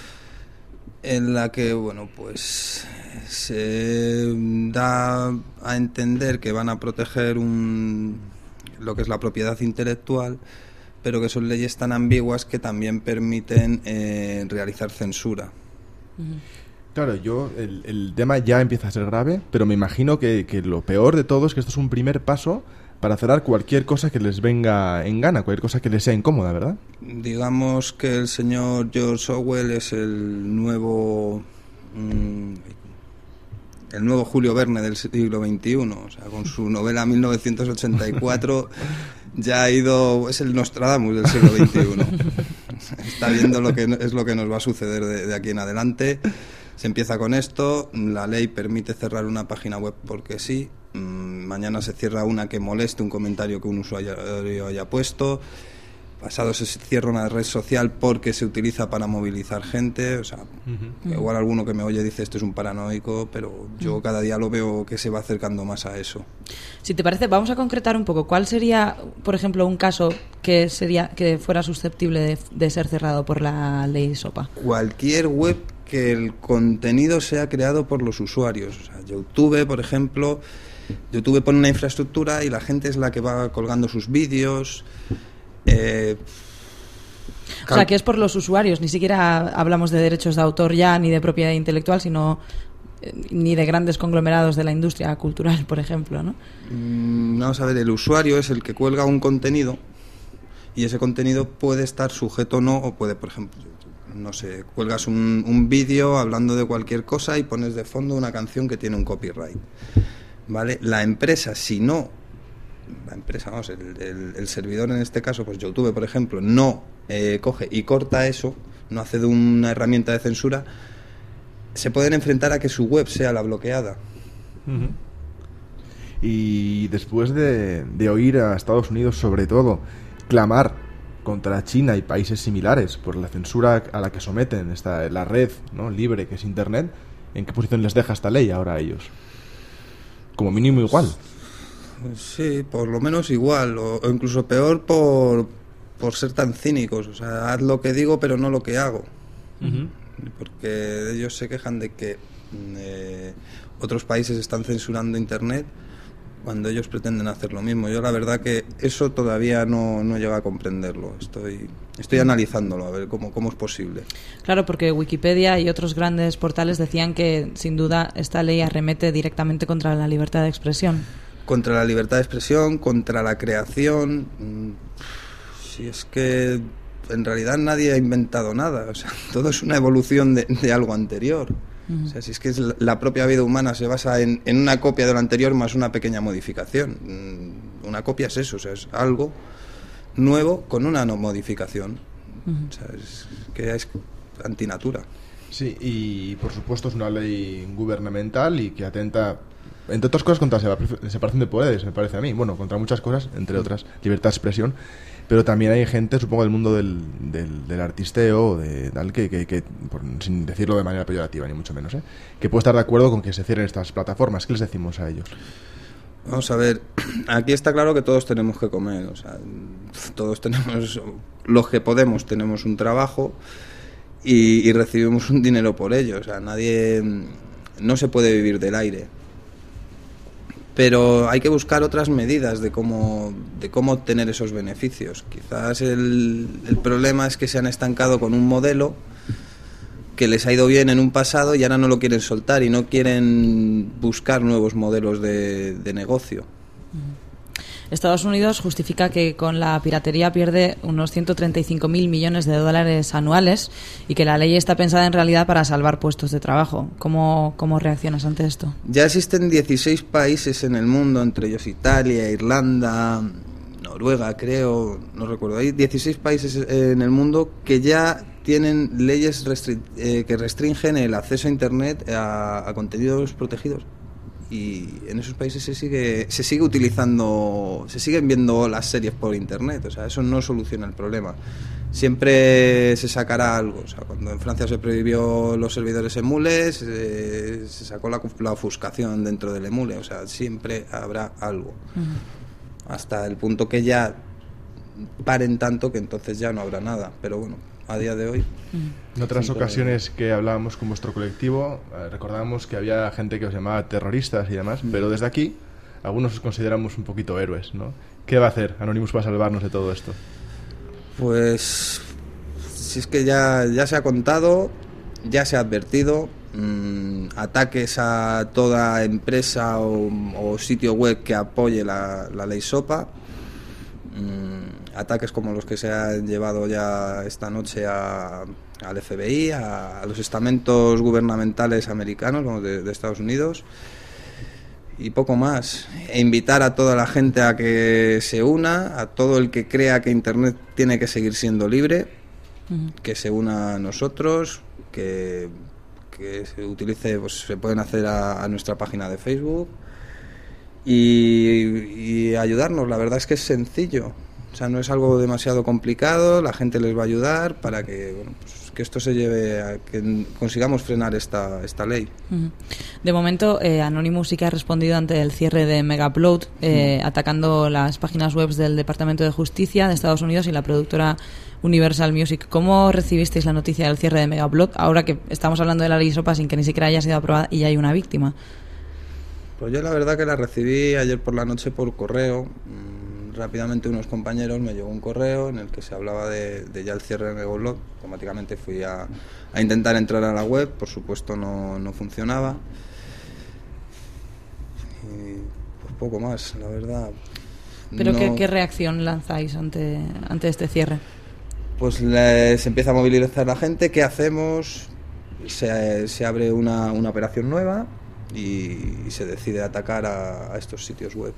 en la que bueno pues se da a entender que van a proteger un, lo que es la propiedad intelectual, pero que son leyes tan ambiguas que también permiten eh, realizar censura. Uh-huh. Claro, yo el, el tema ya empieza a ser grave, pero me imagino que, que lo peor de todo es que esto es un primer paso para cerrar cualquier cosa que les venga en gana, cualquier cosa que les sea incómoda, ¿verdad? Digamos que el señor George Orwell es el nuevo mmm, el nuevo Julio Verne del siglo veintiuno, o sea, con su novela mil novecientos ochenta y cuatro ya ha ido, es el Nostradamus del siglo veintiuno. Está viendo lo que es lo que nos va a suceder de, de aquí en adelante. Se empieza con esto, la ley permite cerrar una página web porque sí, mañana se cierra una que moleste un comentario que un usuario haya puesto, pasado se cierra una red social porque se utiliza para movilizar gente, o sea, uh-huh. igual alguno que me oye dice esto es un paranoico, pero yo uh-huh. cada día lo veo que se va acercando más a eso. Si te parece, vamos a concretar un poco, ¿cuál sería, por ejemplo, un caso que sería que fuera susceptible de, de ser cerrado por la ley SOPA? Cualquier web que el contenido sea creado por los usuarios, o sea, YouTube, por ejemplo, YouTube pone una infraestructura y la gente es la que va colgando sus vídeos. Eh, o sea, que es por los usuarios, ni siquiera hablamos de derechos de autor ya ni de propiedad intelectual, sino ni de grandes conglomerados de la industria cultural, por ejemplo, ¿no? Mm, vamos a ver, el usuario es el que cuelga un contenido y ese contenido puede estar sujeto o no, o puede, por ejemplo, no sé, cuelgas un, un vídeo hablando de cualquier cosa y pones de fondo una canción que tiene un copyright, ¿vale? La empresa, si no, la empresa, vamos, el, el, el servidor en este caso, pues YouTube, por ejemplo, no eh, coge y corta eso, no hace de una herramienta de censura, se pueden enfrentar a que su web sea la bloqueada. Uh-huh. Y después de, de oír a Estados Unidos, sobre todo, clamar contra China y países similares por la censura a la que someten esta, la red, ¿no?, libre que es Internet, ¿en qué posición les deja esta ley ahora a ellos? Como mínimo igual. Sí, por lo menos igual, o, o incluso peor por, por ser tan cínicos. O sea, haz lo que digo pero no lo que hago. Uh-huh. Porque ellos se quejan de que eh, otros países están censurando Internet cuando ellos pretenden hacer lo mismo. Yo la verdad que eso todavía no, no llega a comprenderlo. Estoy estoy analizándolo, a ver cómo, cómo es posible. Claro, porque Wikipedia y otros grandes portales decían que sin duda esta ley arremete directamente contra la libertad de expresión. Contra la libertad de expresión, contra la creación. Si es que en realidad nadie ha inventado nada, o sea, todo es una evolución de, de algo anterior. Uh-huh. O sea, si es que es la propia vida humana se basa en, en una copia de lo anterior más una pequeña modificación. Una copia es eso, o sea, es algo nuevo con una no modificación. Uh-huh. O sea, es que es antinatura. Sí, y por supuesto es una ley gubernamental y que atenta, entre otras cosas, contra la separación de poderes, me parece a mí. Bueno, contra muchas cosas, entre otras, libertad de expresión. Pero también hay gente, supongo, del mundo del, del, del artisteo, de tal, que, que, que por, sin decirlo de manera peyorativa, ni mucho menos, ¿eh?, que puede estar de acuerdo con que se cierren estas plataformas. ¿Qué les decimos a ellos? Vamos a ver, aquí está claro que todos tenemos que comer, o sea, todos tenemos, los que podemos, tenemos un trabajo y, y recibimos un dinero por ello, o sea, nadie, no se puede vivir del aire. Pero hay que buscar otras medidas de cómo de cómo obtener esos beneficios. Quizás el, el problema es que se han estancado con un modelo que les ha ido bien en un pasado y ahora no lo quieren soltar y no quieren buscar nuevos modelos de, de negocio. Estados Unidos justifica que con la piratería pierde unos ciento treinta y cinco mil millones de dólares anuales y que la ley está pensada en realidad para salvar puestos de trabajo. ¿Cómo, cómo reaccionas ante esto? Ya existen dieciséis países en el mundo, entre ellos Italia, Irlanda, Noruega, creo, no recuerdo. Hay dieciséis países en el mundo que ya tienen leyes restri- eh, que restringen el acceso a Internet a, a contenidos protegidos. Y en esos países se sigue se sigue utilizando, se siguen viendo las series por Internet, o sea, eso no soluciona el problema. Siempre se sacará algo, o sea, cuando en Francia se prohibió los servidores emules, eh, se sacó la, la ofuscación dentro del emule, o sea, siempre habrá algo. Uh-huh. Hasta el punto que ya paren tanto que entonces ya no habrá nada, pero bueno, a día de hoy. En otras ocasiones que hablábamos con vuestro colectivo, eh, recordábamos que había gente que os llamaba terroristas y demás, mm. pero desde aquí algunos os consideramos un poquito héroes, ¿no? ¿Qué va a hacer Anonymous para salvarnos de todo esto? Pues si es que ya, ya se ha contado, ya se ha advertido, mmm, ataques a toda empresa o, o sitio web que apoye la, la ley SOPA, mmm, ataques como los que se han llevado ya esta noche a, al F B I, a, a los estamentos gubernamentales americanos, vamos, de, de Estados Unidos, y poco más. E invitar a toda la gente a que se una, a todo el que crea que Internet tiene que seguir siendo libre, uh-huh. que se una a nosotros, que, que se utilice, pues se pueden hacer a, a nuestra página de Facebook y, y ayudarnos. La verdad es que es sencillo. O sea, no es algo demasiado complicado, la gente les va a ayudar para que, bueno, pues, que esto se lleve a que consigamos frenar esta, esta ley. De momento, eh, Anonymous sí que ha respondido ante el cierre de Megaupload, eh, uh-huh. atacando las páginas web del Departamento de Justicia de Estados Unidos y la productora Universal Music. ¿Cómo recibisteis la noticia del cierre de Megaupload ahora que estamos hablando de la ley SOPA sin que ni siquiera haya sido aprobada y ya hay una víctima? Pues yo la verdad que la recibí ayer por la noche por correo. rápidamente unos compañeros me llegó un correo en el que se hablaba de, de ya el cierre de Negoblog. Automáticamente fui a, a intentar entrar a la web, por supuesto no, no funcionaba. Y pues poco más, la verdad. ¿Pero no... ¿qué, qué reacción lanzáis ante, ante este cierre? Pues le, se empieza a movilizar la gente, ¿qué hacemos? Se, se abre una, una operación nueva y, y se decide atacar a, a estos sitios web.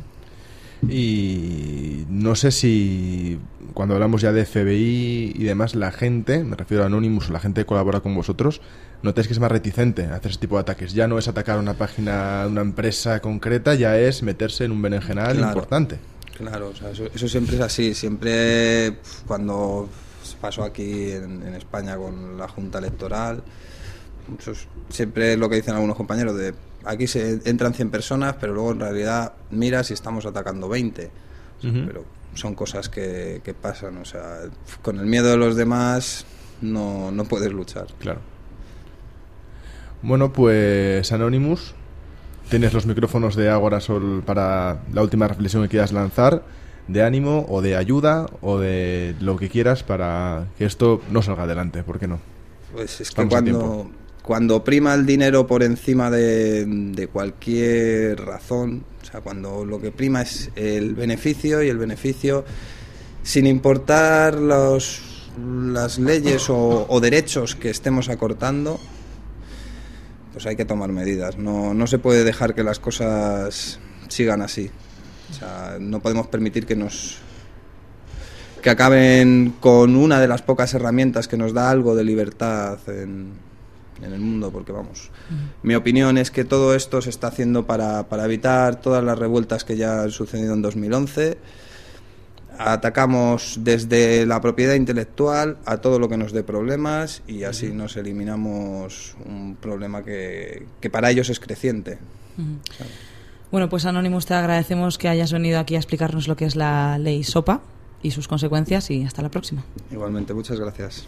Y no sé si cuando hablamos ya de F B I y demás, la gente, me refiero a Anonymous, la gente que colabora con vosotros, notáis que es más reticente a hacer este tipo de ataques. Ya no es atacar una página de una empresa concreta, ya es meterse en un berenjenal Claro. importante. Claro, o sea, eso, eso siempre es así. Siempre cuando pasó aquí en, en España con la Junta Electoral, eso es, siempre es lo que dicen algunos compañeros, de aquí se entran cien personas, pero luego en realidad mira si estamos atacando veinte. O sea, Uh-huh. Pero son cosas que, que pasan. O sea, con el miedo de los demás no, no puedes luchar. Claro. Bueno, pues Anonymous, tienes los micrófonos de Agorasol para la última reflexión que quieras lanzar, de ánimo o de ayuda o de lo que quieras para que esto no salga adelante, ¿por qué no? Pues es que Estamos a cuando, tiempo. cuando prima el dinero por encima de, de cualquier razón, o sea, cuando lo que prima es el beneficio, y el beneficio, sin importar los, las leyes o, o derechos que estemos acortando, pues hay que tomar medidas. No, no se puede dejar que las cosas sigan así. O sea, no podemos permitir que nos que acaben con una de las pocas herramientas que nos da algo de libertad en, en el mundo, porque vamos, uh-huh. mi opinión es que todo esto se está haciendo para, para evitar todas las revueltas que ya han sucedido en dos mil once. Atacamos desde la propiedad intelectual a todo lo que nos dé problemas y así uh-huh. nos eliminamos un problema que, que para ellos es creciente. Uh-huh. ¿Sabes? Bueno, pues Anonymous, te agradecemos que hayas venido aquí a explicarnos lo que es la ley SOPA y sus consecuencias, y hasta la próxima. Igualmente, muchas gracias.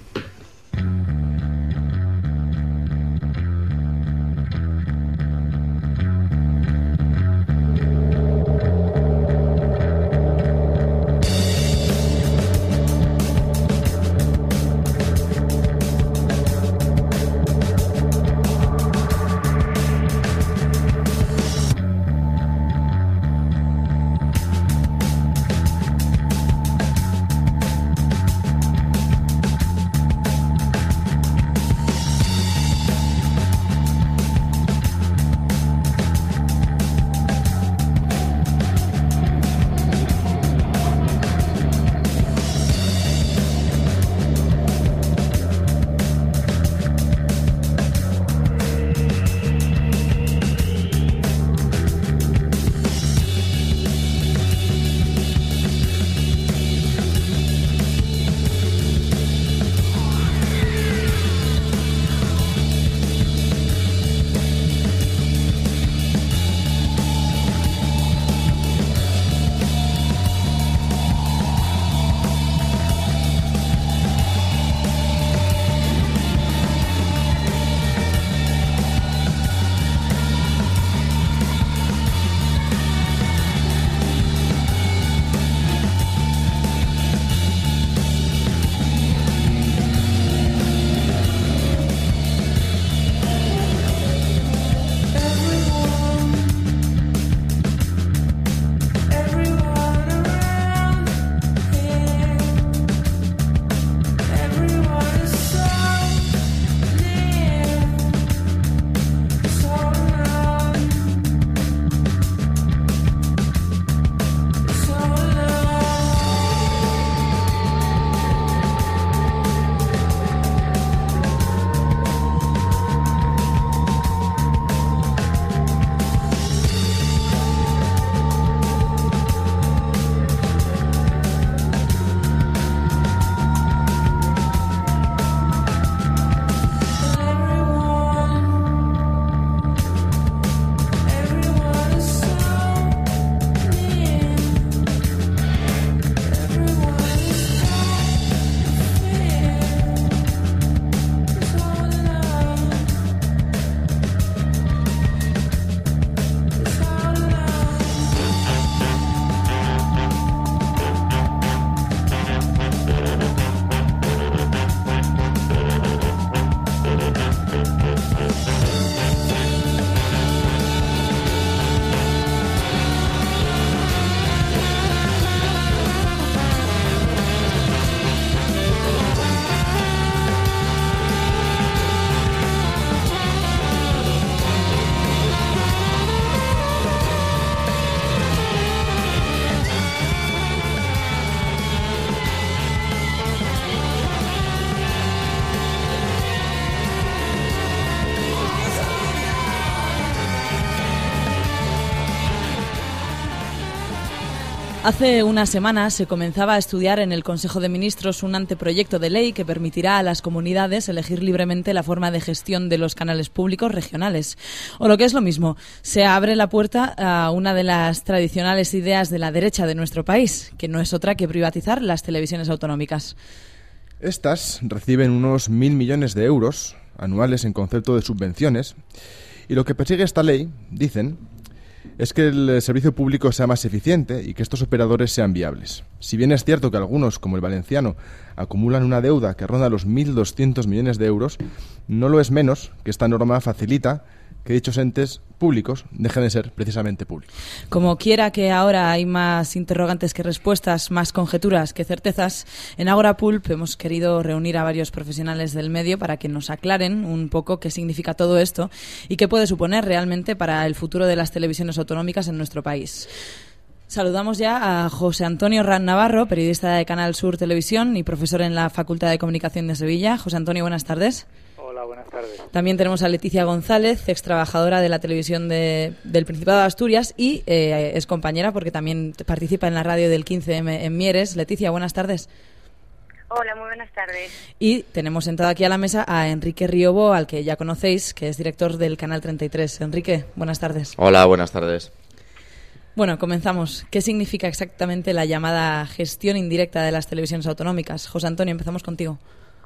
Hace unas semanas se comenzaba a estudiar en el Consejo de Ministros un anteproyecto de ley que permitirá a las comunidades elegir libremente la forma de gestión de los canales públicos regionales. O lo que es lo mismo, se abre la puerta a una de las tradicionales ideas de la derecha de nuestro país, que no es otra que privatizar las televisiones autonómicas. Estas reciben unos mil millones de euros anuales en concepto de subvenciones y lo que persigue esta ley, dicen, es que el servicio público sea más eficiente y que estos operadores sean viables. Si bien es cierto que algunos, como el valenciano, acumulan una deuda que ronda los mil doscientos millones de euros, no lo es menos que esta norma facilita que dichos entes públicos dejen de ser precisamente públicos. Como quiera que ahora hay más interrogantes que respuestas, más conjeturas que certezas, en Agora Pulp hemos querido reunir a varios profesionales del medio para que nos aclaren un poco qué significa todo esto y qué puede suponer realmente para el futuro de las televisiones autonómicas en nuestro país. Saludamos ya a José Antonio Ran Navarro, periodista de Canal Sur Televisión y profesor en la Facultad de Comunicación de Sevilla. José Antonio, buenas tardes. Hola, buenas tardes. También tenemos a Leticia González, ex trabajadora de la televisión de, del Principado de Asturias y eh, es compañera porque también participa en la radio del quince eme en Mieres. Leticia, buenas tardes. Hola, muy buenas tardes. Y tenemos sentado aquí a la mesa a Enrique Riobo, al que ya conocéis, que es director del Canal treinta y tres. Enrique, buenas tardes. Hola, buenas tardes. Bueno, comenzamos. ¿Qué significa exactamente la llamada gestión indirecta de las televisiones autonómicas? José Antonio, empezamos contigo.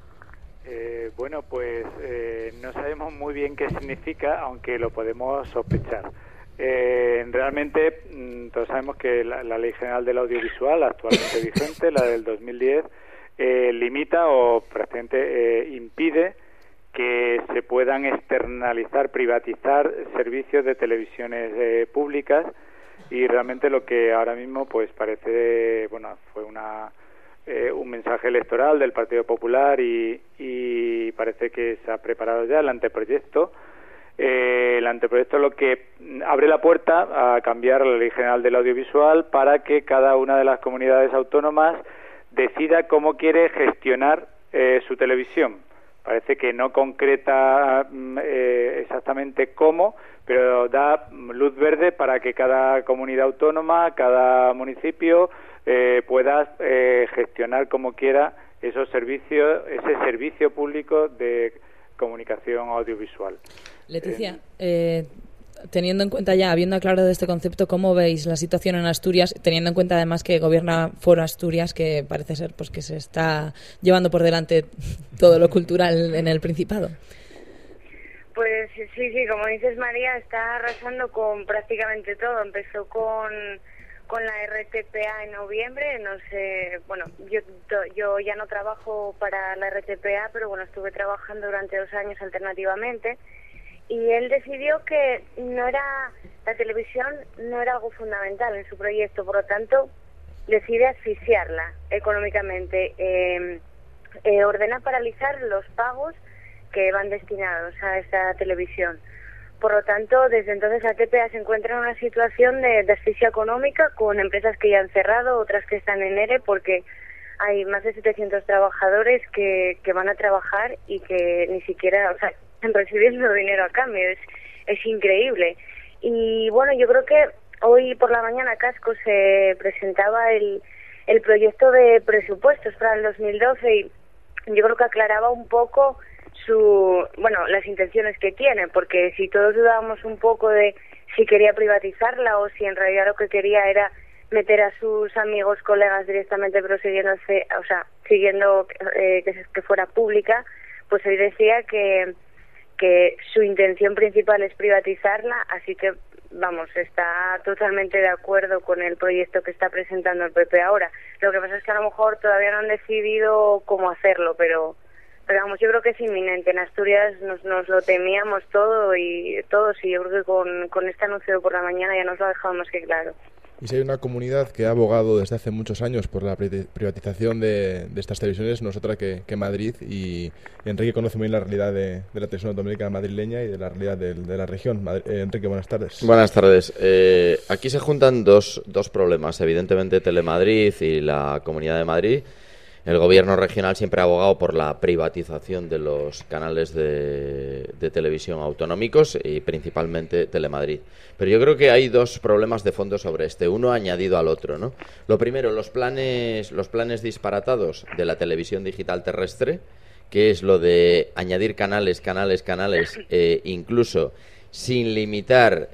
Eh, bueno, pues eh, no sabemos muy bien qué significa, aunque lo podemos sospechar. Eh, realmente mmm, todos sabemos que la, la Ley General del Audiovisual, actualmente vigente, la del dos mil diez, eh, limita o prácticamente eh, impide que se puedan externalizar, privatizar servicios de televisiones eh, públicas, y realmente lo que ahora mismo pues parece, bueno, fue una Eh, un mensaje electoral del Partido Popular y, y parece que se ha preparado ya el anteproyecto. Eh, el anteproyecto lo que abre la puerta a cambiar la Ley General del Audiovisual para que cada una de las comunidades autónomas decida cómo quiere gestionar eh, su televisión. Parece que no concreta eh, exactamente cómo, pero da luz verde para que cada comunidad autónoma, cada municipio Eh, puedas eh, gestionar como quiera esos servicios, ese servicio público de comunicación audiovisual. Leticia, eh, teniendo en cuenta ya, habiendo aclarado este concepto, ¿cómo veis la situación en Asturias, teniendo en cuenta además que gobierna Foro Asturias, que parece ser pues que se está llevando por delante todo lo cultural en el Principado? Pues sí, sí, como dices, María, está arrasando con prácticamente todo. Empezó con con la R T P A en noviembre, no sé, bueno, yo yo ya no trabajo para la R T P A, pero bueno, estuve trabajando durante dos años alternativamente, y él decidió que no era, la televisión no era algo fundamental en su proyecto, por lo tanto, decide asfixiarla económicamente, eh, eh, ordena paralizar los pagos que van destinados a esta televisión. Por lo tanto, desde entonces la T P A se encuentra en una situación de, de asfixia económica, con empresas que ya han cerrado, otras que están en ERE, porque hay más de setecientos trabajadores que, que van a trabajar y que ni siquiera, o sea, están recibiendo dinero a cambio. Es, es increíble. Y bueno, yo creo que hoy por la mañana Casco se presentaba el, el proyecto de presupuestos para el dos mil doce y yo creo que aclaraba un poco su, bueno, las intenciones que tiene, porque si todos dudábamos un poco de si quería privatizarla o si en realidad lo que quería era meter a sus amigos, colegas directamente, pero siguiéndose, o sea, siguiendo eh, que, que fuera pública, pues hoy decía que que su intención principal es privatizarla, así que, vamos, está totalmente de acuerdo con el proyecto que está presentando el P P ahora. Lo que pasa es que a lo mejor todavía no han decidido cómo hacerlo, pero Pero vamos, yo creo que es inminente. En Asturias nos, nos lo temíamos todo y todos, y yo creo que con, con este anuncio por la mañana ya nos lo ha dejado más que claro. Y si hay una comunidad que ha abogado desde hace muchos años por la privatización de, de estas televisiones, no es otra que, que Madrid, y, y Enrique conoce muy bien la realidad de, de la televisión autonómica madrileña y de la realidad de, de la región. Madri- eh, Enrique, buenas tardes. Buenas tardes. Eh, aquí se juntan dos, dos problemas, evidentemente Telemadrid y la Comunidad de Madrid. El gobierno regional siempre ha abogado por la privatización de los canales de, de televisión autonómicos y principalmente Telemadrid. Pero yo creo que hay dos problemas de fondo sobre este, uno añadido al otro, ¿no? Lo primero, los planes, los planes disparatados de la televisión digital terrestre, que es lo de añadir canales, canales, canales, eh, incluso sin limitar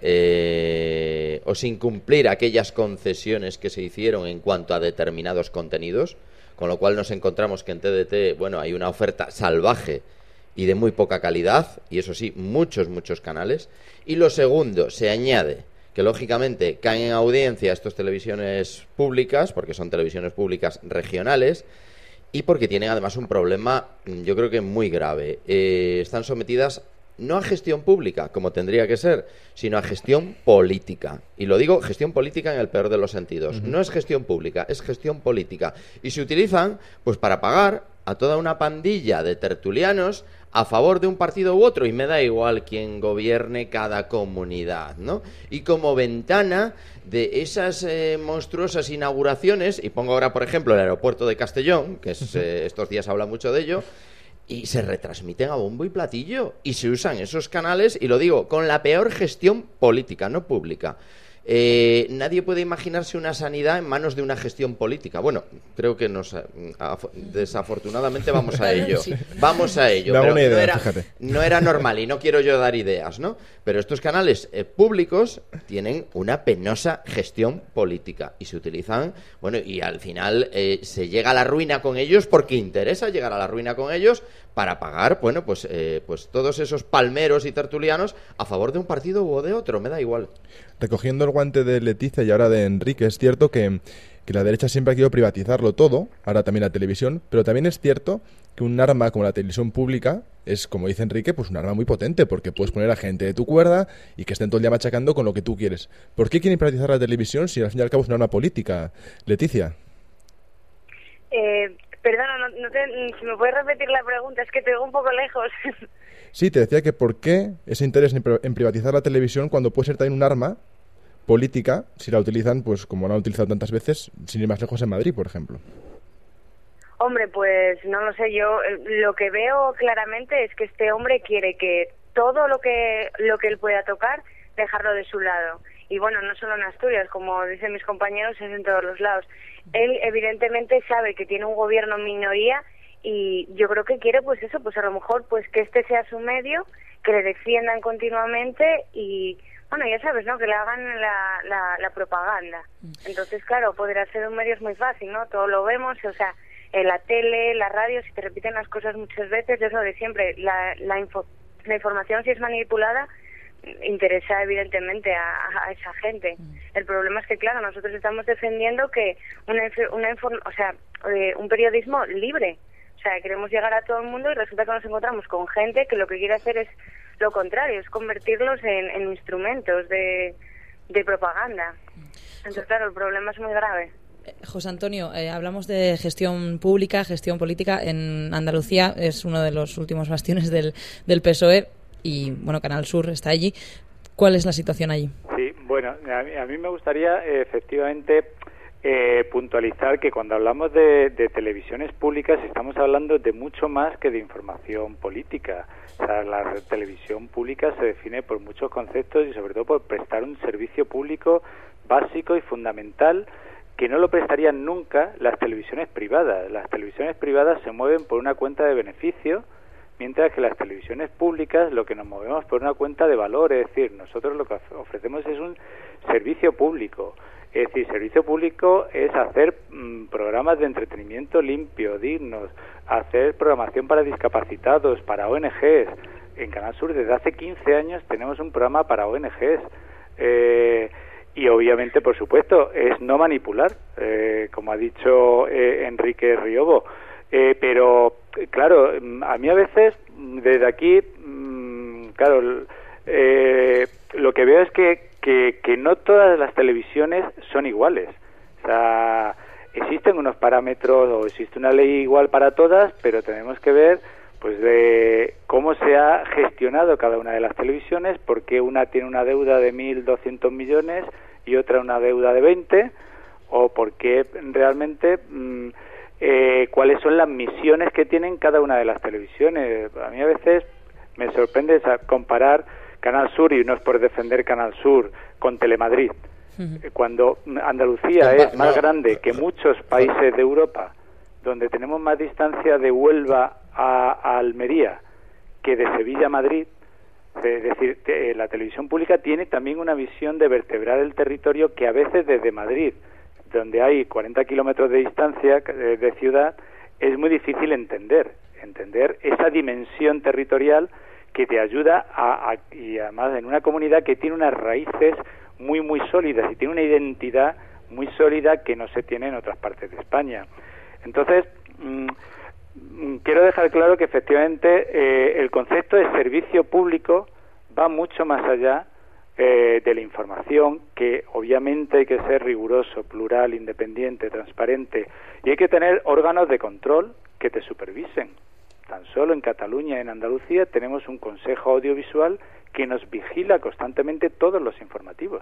eh, o sin cumplir aquellas concesiones que se hicieron en cuanto a determinados contenidos. Con lo cual nos encontramos que en T D T, bueno, hay una oferta salvaje y de muy poca calidad, y eso sí, muchos, muchos canales. Y lo segundo, se añade que lógicamente caen en audiencia estas televisiones públicas, porque son televisiones públicas regionales, y porque tienen además un problema, yo creo que muy grave. Eh, están sometidas no a gestión pública, como tendría que ser, sino a gestión política. Y lo digo, gestión política en el peor de los sentidos. Uh-huh. No es gestión pública, es gestión política. Y se utilizan, pues, para pagar a toda una pandilla de tertulianos a favor de un partido u otro, y me da igual quién gobierne cada comunidad, ¿no? Y como ventana de esas eh, monstruosas inauguraciones, y pongo ahora, por ejemplo, el aeropuerto de Castellón, que es, eh, estos días habla mucho de ello, y se retransmiten a bombo y platillo y se usan esos canales, y lo digo, con la peor gestión política, no pública. Eh, nadie puede imaginarse una sanidad en manos de una gestión política. Bueno, creo que nos, desafortunadamente vamos a ello. Sí. Vamos a ello. Pero idea, no, era, no era normal, y no quiero yo dar ideas, ¿no? Pero estos canales eh, públicos tienen una penosa gestión política y se utilizan, bueno, y al final eh, se llega a la ruina con ellos porque interesa llegar a la ruina con ellos para pagar, bueno, pues, eh, pues todos esos palmeros y tertulianos a favor de un partido o de otro, me da igual. Recogiendo el guante de Leticia y ahora de Enrique, es cierto que, que la derecha siempre ha querido privatizarlo todo, ahora también la televisión, pero también es cierto que un arma como la televisión pública es, como dice Enrique, pues un arma muy potente, porque puedes poner a gente de tu cuerda y que estén todo el día machacando con lo que tú quieres. ¿Por qué quieren privatizar la televisión si al fin y al cabo es un arma política? Leticia. Eh, perdona, no, no te, si me puedes repetir la pregunta, es que te oigo un poco lejos. Sí, te decía que por qué ese interés en privatizar la televisión cuando puede ser también un arma política si la utilizan, pues como la han utilizado tantas veces, sin ir más lejos en Madrid, por ejemplo. Hombre, pues no lo sé, yo lo que veo claramente es que este hombre quiere que todo lo que lo que él pueda tocar, dejarlo de su lado. Y bueno, no solo en Asturias, como dicen mis compañeros, es en todos los lados. Él evidentemente sabe que tiene un gobierno en minoría y yo creo que quiere pues eso, pues a lo mejor pues que este sea su medio, que le defiendan continuamente y bueno, ya sabes, ¿no? Que le hagan la, la, la propaganda. Entonces, claro, poder hacer un medio es muy fácil, ¿no? Todo lo vemos, o sea, en la tele, la radio, si te repiten las cosas muchas veces, es lo de siempre. La, la, info, la información, si es manipulada, interesa evidentemente a, a esa gente. El problema es que, claro, nosotros estamos defendiendo que una, una o sea, eh, un periodismo libre. O sea, queremos llegar a todo el mundo y resulta que nos encontramos con gente que lo que quiere hacer es lo contrario, es convertirlos en, en instrumentos de, de propaganda. Entonces, claro, el problema es muy grave. José Antonio, eh, hablamos de gestión pública, gestión política. En Andalucía es uno de los últimos bastiones del, del P S O E y, bueno, Canal Sur está allí. ¿Cuál es la situación allí? Sí, bueno, a mí, a mí me gustaría eh, efectivamente eh, puntualizar que cuando hablamos de, de televisiones públicas estamos hablando de mucho más que de información política. O sea, la televisión pública se define por muchos conceptos y sobre todo por prestar un servicio público básico y fundamental que no lo prestarían nunca las televisiones privadas. Las televisiones privadas se mueven por una cuenta de beneficio, mientras que las televisiones públicas lo que nos movemos por una cuenta de valor, es decir, nosotros lo que ofrecemos es un servicio público. Es decir, servicio público es hacer mmm, programas de entretenimiento limpio, dignos, hacer programación para discapacitados, para O N Ges. En Canal Sur desde hace quince años tenemos un programa para O N Ges. Eh, y obviamente, por supuesto, es no manipular, eh, como ha dicho eh, Enrique Riobo. Eh, pero, claro, a mí a veces, desde aquí, mmm, claro, eh, lo que veo es que, que, que no todas las televisiones son iguales. O sea, existen unos parámetros o existe una ley igual para todas, pero tenemos que ver pues de cómo se ha gestionado cada una de las televisiones, por qué una tiene una deuda de mil doscientos millones y otra una deuda de veinte, o por qué realmente mmm, eh, cuáles son las misiones que tienen cada una de las televisiones. A mí a veces me sorprende comparar Canal Sur, y no es por defender Canal Sur, con Telemadrid. Uh-huh. Cuando Andalucía Compa- es más no. grande que muchos países de Europa, donde tenemos más distancia de Huelva a, a Almería que de Sevilla a Madrid, es decir, la televisión pública tiene también una visión de vertebrar el territorio que a veces desde Madrid, donde hay cuarenta kilómetros de distancia de, de ciudad, es muy difícil entender, entender esa dimensión territorial que te ayuda a, a, y además en una comunidad que tiene unas raíces muy muy sólidas y tiene una identidad muy sólida que no se tiene en otras partes de España. Entonces, mmm, quiero dejar claro que efectivamente eh, el concepto de servicio público va mucho más allá eh, de la información, que obviamente hay que ser riguroso, plural, independiente, transparente, y hay que tener órganos de control que te supervisen. Tan solo en Cataluña y en Andalucía tenemos un consejo audiovisual que nos vigila constantemente todos los informativos.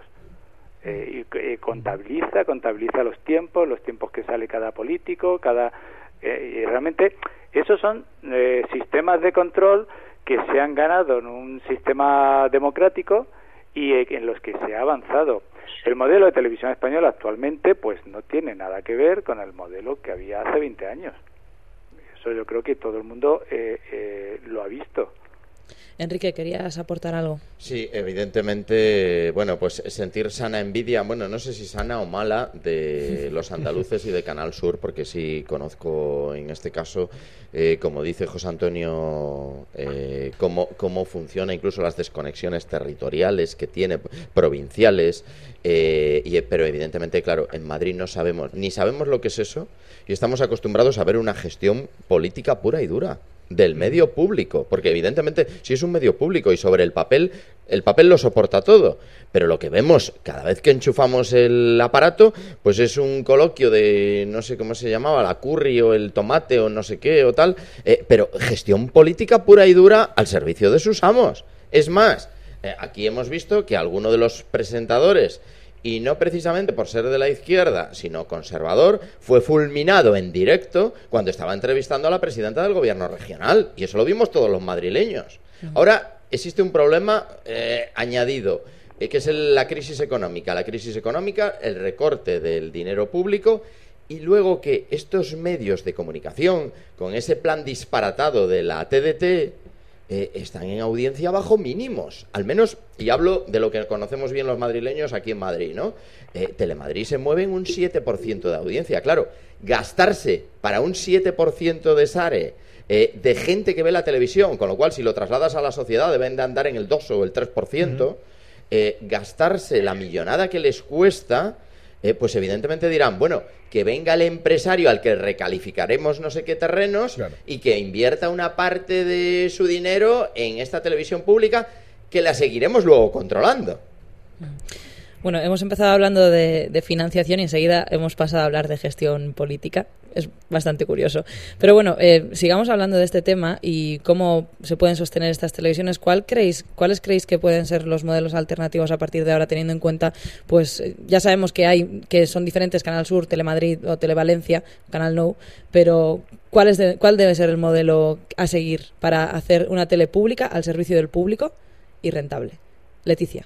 Eh, y eh, contabiliza, contabiliza los tiempos, los tiempos que sale cada político, cada eh, y realmente esos son eh, sistemas de control que se han ganado en un sistema democrático y eh, en los que se ha avanzado. El modelo de televisión española actualmente pues no tiene nada que ver con el modelo que había hace veinte años. Eso yo creo que todo el mundo eh, eh, lo ha visto. Enrique, ¿querías aportar algo? Sí, evidentemente, bueno, pues sentir sana envidia, bueno, no sé si sana o mala, de los andaluces y de Canal Sur, porque sí conozco en este caso, eh, como dice José Antonio, eh, cómo, cómo funciona incluso las desconexiones territoriales que tiene, provinciales, eh, y, pero evidentemente, claro, en Madrid no sabemos, ni sabemos lo que es eso, y estamos acostumbrados a ver una gestión política pura y dura del medio público, porque evidentemente si es un medio público y sobre el papel, el papel lo soporta todo, pero lo que vemos cada vez que enchufamos el aparato, pues es un coloquio de, no sé cómo se llamaba, la curry o el tomate o no sé qué o tal, eh, pero gestión política pura y dura al servicio de sus amos. Es más, eh, aquí hemos visto que alguno de los presentadores, y no precisamente por ser de la izquierda, sino conservador, fue fulminado en directo cuando estaba entrevistando a la presidenta del gobierno regional, y eso lo vimos todos los madrileños. Ahora existe un problema eh, añadido, eh, que es el, la crisis económica. La crisis económica, el recorte del dinero público, y luego que estos medios de comunicación, con ese plan disparatado de la T D T, Eh, están en audiencia bajo mínimos, al menos, y hablo de lo que conocemos bien los madrileños aquí en Madrid, ¿no? Eh, Telemadrid se mueve en un siete por ciento de audiencia. Claro, gastarse para un siete por ciento de SARE eh, de gente que ve la televisión, con lo cual si lo trasladas a la sociedad deben de andar en el dos o el tres por ciento, uh-huh. eh, gastarse la millonada que les cuesta, eh, pues evidentemente dirán, bueno, que venga el empresario al que recalificaremos no sé qué terrenos, claro, y que invierta una parte de su dinero en esta televisión pública que la seguiremos luego controlando. Bueno, hemos empezado hablando de, de financiación y enseguida hemos pasado a hablar de gestión política. Es bastante curioso. Pero bueno, eh, sigamos hablando de este tema y cómo se pueden sostener estas televisiones. ¿Cuál creéis, ¿Cuáles creéis que pueden ser los modelos alternativos a partir de ahora, teniendo en cuenta, pues ya sabemos que hay, que son diferentes Canal Sur, Telemadrid o Televalencia, Canal Nou, pero ¿cuál, es de, ¿cuál debe ser el modelo a seguir para hacer una tele pública al servicio del público y rentable? Leticia.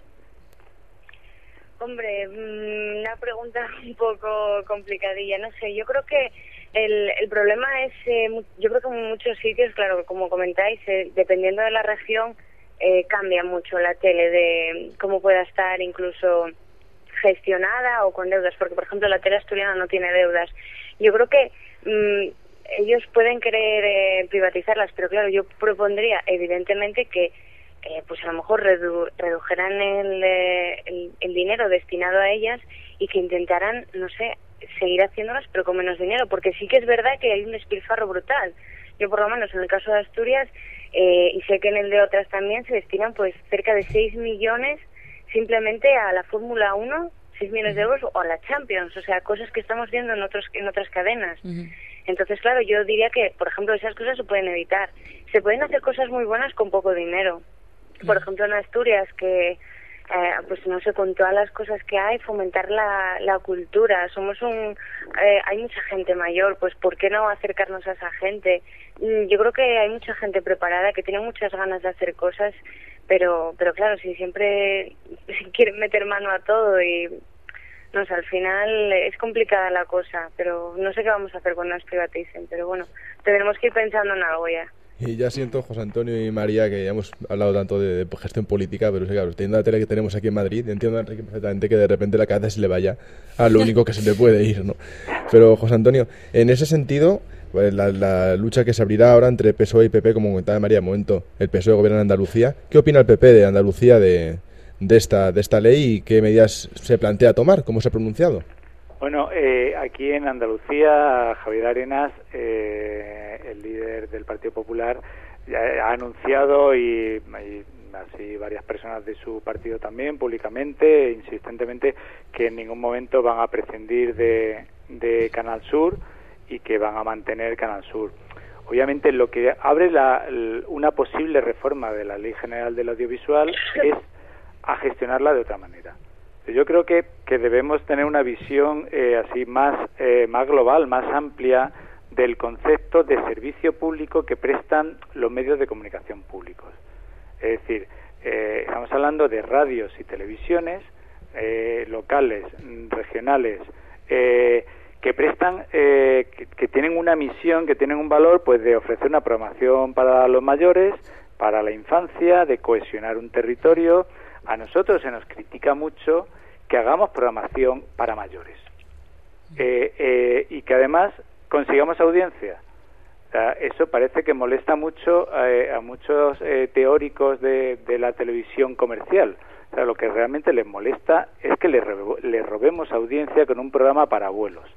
Hombre, una pregunta un poco complicadilla, no sé, yo creo que el, el problema es, eh, yo creo que en muchos sitios, claro, como comentáis, eh, dependiendo de la región, eh, cambia mucho la tele, de cómo pueda estar incluso gestionada o con deudas, porque por ejemplo la tele asturiana no tiene deudas. Yo creo que mmm, ellos pueden querer eh, privatizarlas, pero claro, yo propondría evidentemente que Eh, pues a lo mejor redu redujeran el, eh, el, el dinero destinado a ellas y que intentaran, no sé, seguir haciéndolas pero con menos dinero, porque sí que es verdad que hay un despilfarro brutal. Yo por lo menos en el caso de Asturias, eh, y sé que en el de otras también, se destinan pues cerca de seis millones simplemente a la Fórmula uno, seis millones de euros, o a la Champions, o sea, cosas que estamos viendo en, otros, en otras cadenas. Uh-huh. Entonces, claro, yo diría que, por ejemplo, esas cosas se pueden evitar. Se pueden hacer cosas muy buenas con poco dinero. Por ejemplo, en Asturias, que eh, pues no sé, con todas las cosas que hay, fomentar la, la cultura. Somos un, eh, hay mucha gente mayor, pues ¿por qué no acercarnos a esa gente? Yo creo que hay mucha gente preparada que tiene muchas ganas de hacer cosas, pero, pero claro, si siempre quieren meter mano a todo y no sé, al final es complicada la cosa, pero no sé qué vamos a hacer cuando nos privaticen, pero bueno, tendremos que ir pensando en algo ya. Y ya siento, José Antonio y María, que ya hemos hablado tanto de, de gestión política, pero claro, teniendo la tele que tenemos aquí en Madrid, entiendo a Enrique perfectamente que de repente la cabeza se le vaya a lo único que se le puede ir, ¿no? Pero, José Antonio, en ese sentido, pues, la, la lucha que se abrirá ahora entre P S O E y P P, como comentaba María, de momento el P S O E gobierna en Andalucía. ¿Qué opina el P P de Andalucía de, de, esta, de esta ley y qué medidas se plantea tomar? ¿Cómo se ha pronunciado? Bueno, eh, aquí en Andalucía, Javier Arenas, eh, el líder del Partido Popular, ya ha anunciado y, y así varias personas de su partido también, públicamente, insistentemente, que en ningún momento van a prescindir de, de Canal Sur y que van a mantener Canal Sur. Obviamente, lo que abre la, una posible reforma de la Ley General del Audiovisual es a gestionarla de otra manera. Yo creo que, que debemos tener una visión eh, así más, eh, más global, más amplia del concepto de servicio público que prestan los medios de comunicación públicos. Es decir, eh, estamos hablando de radios y televisiones eh, locales, regionales, eh, que prestan, eh, que, que tienen una misión, que tienen un valor, pues de ofrecer una programación para los mayores, para la infancia, de cohesionar un territorio. A nosotros se nos critica mucho que hagamos programación para mayores eh, eh, y que además consigamos audiencia. O sea, eso parece que molesta mucho eh, a muchos eh, teóricos de, de la televisión comercial. O sea, lo que realmente les molesta es que le, le robemos audiencia con un programa para abuelos.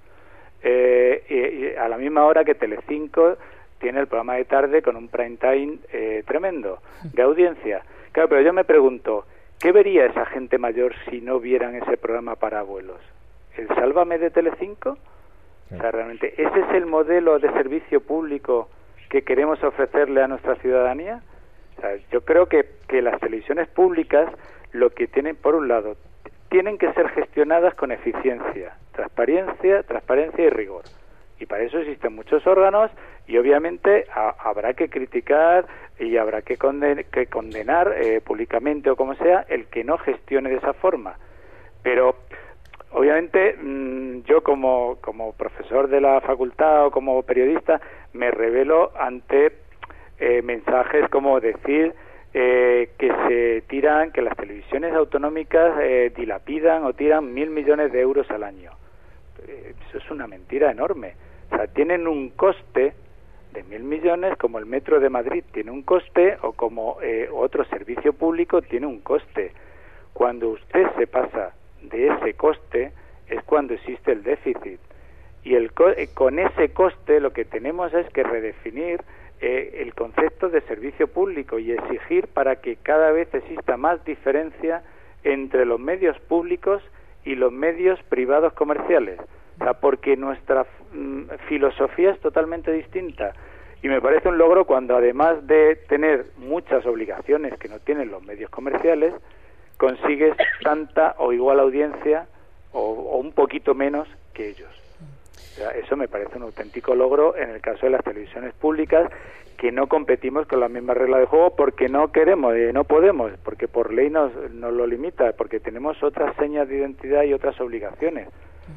Eh, y, y a la misma hora que Telecinco tiene el programa de tarde con un prime time eh, tremendo de audiencia. Claro, pero yo me pregunto, ¿qué vería esa gente mayor si no vieran ese programa para abuelos? ¿El Sálvame de Telecinco? O sea, realmente, ¿ese es el modelo de servicio público que queremos ofrecerle a nuestra ciudadanía? O sea, yo creo que, que las televisiones públicas lo que tienen, por un lado, tienen que ser gestionadas con eficiencia, transparencia, transparencia y rigor. Y para eso existen muchos órganos y obviamente a, habrá que criticar y habrá que, conden, que condenar eh, públicamente o como sea el que no gestione de esa forma. Pero obviamente mmm, yo como, como profesor de la facultad o como periodista me revelo ante eh, mensajes como decir eh, que se tiran, que las televisiones autonómicas eh, dilapidan o tiran mil millones de euros al año. Eh, eso es una mentira enorme. O sea, tienen un coste de mil millones, como el Metro de Madrid tiene un coste, o como eh, otro servicio público tiene un coste. Cuando usted se pasa de ese coste, es cuando existe el déficit. Y el co eh, con ese coste lo que tenemos es que redefinir eh, el concepto de servicio público y exigir para que cada vez exista más diferencia entre los medios públicos y los medios privados comerciales. O sea, porque nuestra mm, filosofía es totalmente distinta y me parece un logro cuando además de tener muchas obligaciones que no tienen los medios comerciales, consigues tanta o igual audiencia o, o un poquito menos que ellos. O sea, eso me parece un auténtico logro en el caso de las televisiones públicas, que no competimos con la misma regla de juego porque no queremos, eh, no podemos, porque por ley nos, nos lo limita, porque tenemos otras señas de identidad y otras obligaciones.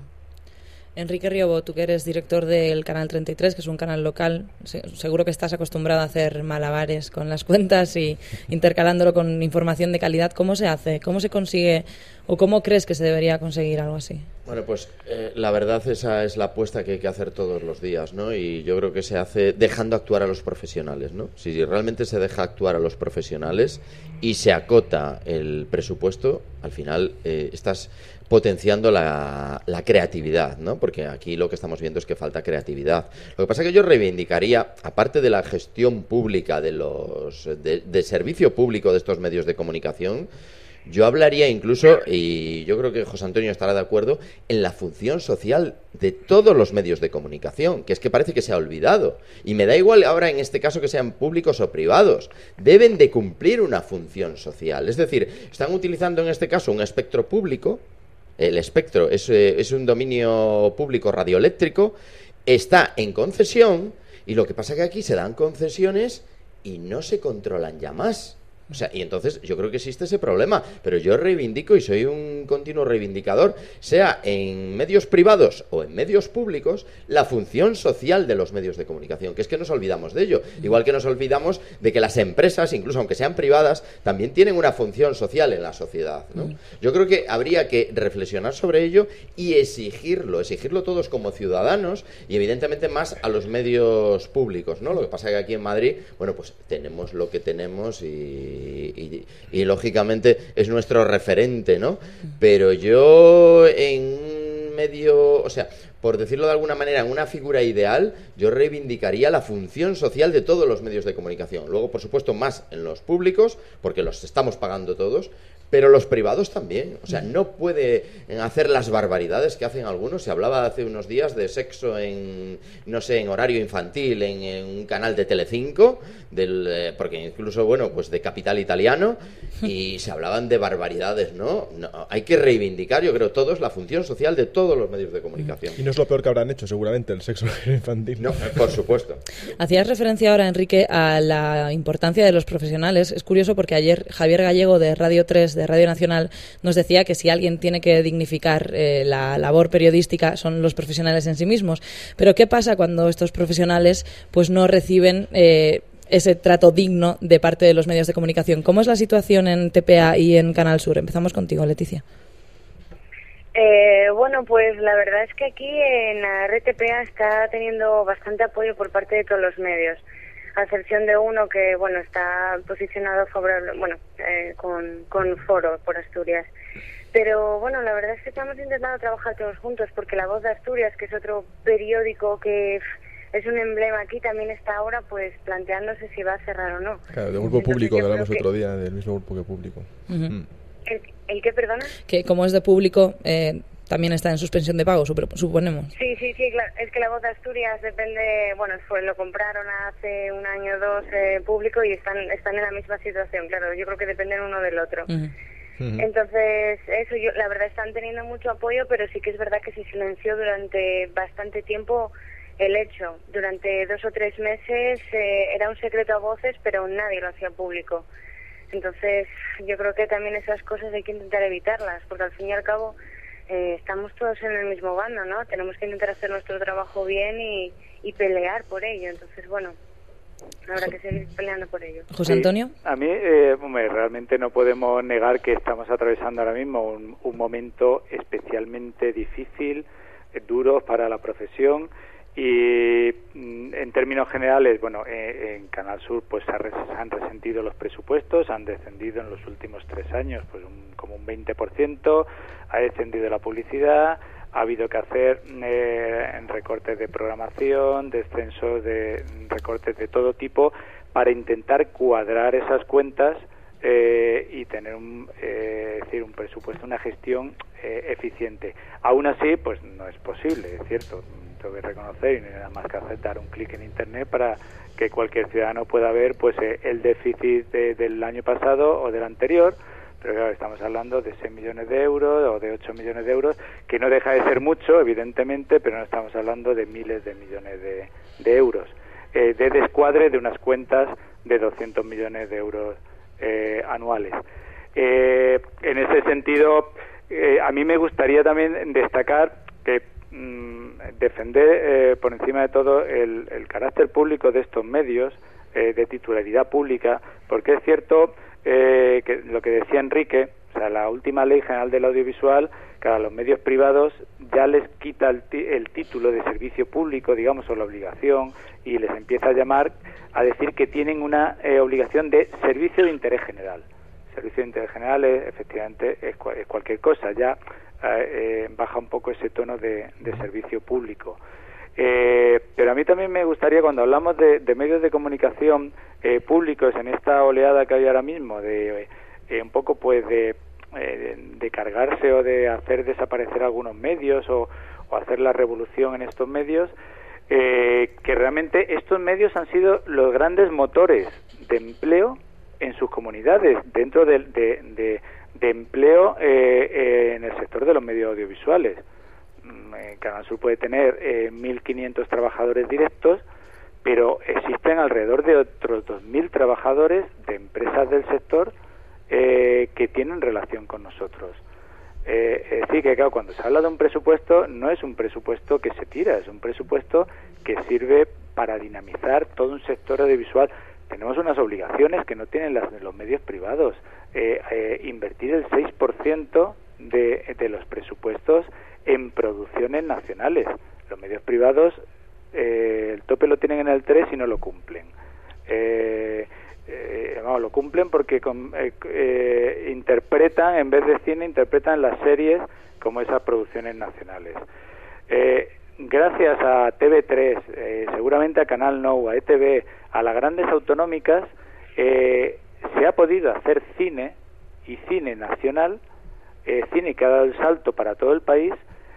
Enrique Riobo, tú que eres director del Canal treinta y tres, que es un canal local, seguro que estás acostumbrado a hacer malabares con las cuentas y intercalándolo con información de calidad. ¿Cómo se hace? ¿Cómo se consigue o cómo crees que se debería conseguir algo así? Bueno, pues eh, la verdad esa es la apuesta que hay que hacer todos los días, ¿no? Y yo creo que se hace dejando actuar a los profesionales, ¿no? Si realmente se deja actuar a los profesionales y se acota el presupuesto, al final eh, estás potenciando la, la creatividad, ¿no? Porque aquí lo que estamos viendo es que falta creatividad. Lo que pasa es que yo reivindicaría, aparte de la gestión pública de los de, de servicio público de estos medios de comunicación, Yo hablaría incluso, y yo creo que José Antonio estará de acuerdo, en la función social de todos los medios de comunicación, que es que parece que se ha olvidado. Y me da igual ahora en este caso que sean públicos o privados. Deben de cumplir una función social. Es decir, están utilizando en este caso un espectro público. El espectro es, eh, es un dominio público radioeléctrico, está en concesión, y lo que pasa es que aquí se dan concesiones y no se controlan ya más. O sea, y entonces yo creo que existe ese problema, pero yo reivindico y soy un continuo reivindicador, sea en medios privados o en medios públicos, la función social de los medios de comunicación, que es que nos olvidamos de ello, igual que nos olvidamos de que las empresas, incluso aunque sean privadas, también tienen una función social en la sociedad, ¿no? Yo creo que habría que reflexionar sobre ello y exigirlo, exigirlo todos como ciudadanos y evidentemente más a los medios públicos, ¿no? Lo que pasa es que aquí en Madrid, bueno, pues tenemos lo que tenemos y Y, y, y lógicamente es nuestro referente, ¿no? Pero yo en un medio, o sea, por decirlo de alguna manera, en una figura ideal, yo reivindicaría la función social de todos los medios de comunicación. Luego, por supuesto, más en los públicos, porque los estamos pagando todos, pero los privados también. O sea, no puede hacer las barbaridades que hacen algunos. Se hablaba hace unos días de sexo en, no sé, en horario infantil, en, en un canal de Telecinco, del, eh, porque incluso, bueno, pues de Capital Italiano, y se hablaban de barbaridades, ¿no? No, hay que reivindicar, yo creo, todos la función social de todos los medios de comunicación. Y no es lo peor que habrán hecho, seguramente, el sexo infantil. No, por supuesto. Hacías referencia ahora, Enrique, a la importancia de los profesionales. Es curioso porque ayer Javier Gallego de Radio tres, de Radio Nacional, nos decía que si alguien tiene que dignificar eh, la labor periodística son los profesionales en sí mismos. Pero ¿qué pasa cuando estos profesionales pues no reciben eh, ese trato digno de parte de los medios de comunicación? ¿Cómo es la situación en T P A y en Canal Sur? Empezamos contigo, Leticia. Eh, bueno, pues la verdad es que aquí en la R T P A está teniendo bastante apoyo por parte de todos los medios, a excepción de uno que, bueno, está posicionado favorable, bueno, eh, con, con Foro por Asturias. Pero, bueno, la verdad es que estamos intentando trabajar todos juntos, porque La Voz de Asturias, que es otro periódico que es un emblema aquí, también está ahora, pues, planteándose si va a cerrar o no. Claro, del grupo Entonces, público, que hablamos que... otro día, del mismo grupo que público. Uh-huh. Mm. ¿El, ¿El qué, perdona? Que como es de público... Eh... también está en suspensión de pago, suponemos. Sí, sí, sí, claro. Es que La Voz de Asturias depende, bueno, fue, lo compraron hace un año o dos eh, público y están están en la misma situación, claro. Yo creo que dependen uno del otro. Uh-huh. Uh-huh. Entonces, eso, yo la verdad están teniendo mucho apoyo, pero sí que es verdad que se silenció durante bastante tiempo el hecho. Durante dos o tres meses eh, era un secreto a voces, pero nadie lo hacía público. Entonces, yo creo que también esas cosas hay que intentar evitarlas, porque al fin y al cabo... Eh, estamos todos en el mismo bando, ¿no? Tenemos que intentar hacer nuestro trabajo bien y, y pelear por ello. Entonces, bueno, habrá que seguir peleando por ello. José Antonio. Sí, a mí, eh, hombre, realmente no podemos negar que estamos atravesando ahora mismo un, un momento especialmente difícil, eh, duro para la profesión. Y mm, en términos generales, bueno, eh, en Canal Sur pues se, res, se han resentido los presupuestos, han descendido en los últimos tres años pues un, como un veinte por ciento, ha descendido la publicidad, ha habido que hacer eh, recortes de programación, descensos de recortes de todo tipo para intentar cuadrar esas cuentas eh, y tener un, eh, es decir, un presupuesto, una gestión eh, eficiente. Aún así, pues no es posible, es cierto. Tengo que reconocer y nada más que aceptar un clic en internet para que cualquier ciudadano pueda ver pues eh, el déficit de, del año pasado o del anterior, pero claro, estamos hablando de seis millones de euros o de ocho millones de euros, que no deja de ser mucho, evidentemente, pero no estamos hablando de miles de millones de, de euros, eh, de descuadre de unas cuentas de doscientos millones de euros eh, anuales. Eh, en ese sentido, eh, a mí me gustaría también destacar que defender eh, por encima de todo el, el carácter público de estos medios, eh, de titularidad pública, porque es cierto eh, que lo que decía Enrique, o sea, la última Ley General del Audiovisual, que a los medios privados ya les quita el, ti- el título de servicio público, digamos, o la obligación, y les empieza a llamar a decir que tienen una eh, obligación de servicio de interés general. Servicio de interés general es, efectivamente es, cu- es cualquier cosa, ya Eh, baja un poco ese tono de, de servicio público. Eh, pero a mí también me gustaría, cuando hablamos de, de medios de comunicación eh, públicos en esta oleada que hay ahora mismo, de eh, un poco pues de eh, de cargarse o de hacer desaparecer algunos medios o, o hacer la revolución en estos medios, eh, que realmente estos medios han sido los grandes motores de empleo en sus comunidades, dentro de, de, de, de empleo eh, eh, en el sector de los medios audiovisuales. Eh, Canal Sur puede tener eh, mil quinientos trabajadores directos, pero existen alrededor de otros dos mil trabajadores de empresas del sector eh, que tienen relación con nosotros. Eh, es decir, que claro, cuando se habla de un presupuesto, no es un presupuesto que se tira, es un presupuesto que sirve para dinamizar todo un sector audiovisual. Tenemos unas obligaciones que no tienen las de los medios privados. Eh, eh, invertir el seis por ciento de, de los presupuestos en producciones nacionales. Los medios privados, eh, el tope lo tienen en el tres y no lo cumplen. Eh, eh, vamos, lo cumplen porque con, eh, eh, interpretan, en vez de cine, interpretan las series como esas producciones nacionales. Eh, gracias a T V tres, eh, seguramente a Canal Nou, a E T V, a las grandes autonómicas, eh, se ha podido hacer cine, y cine nacional, eh, cine que ha dado el salto para todo el país,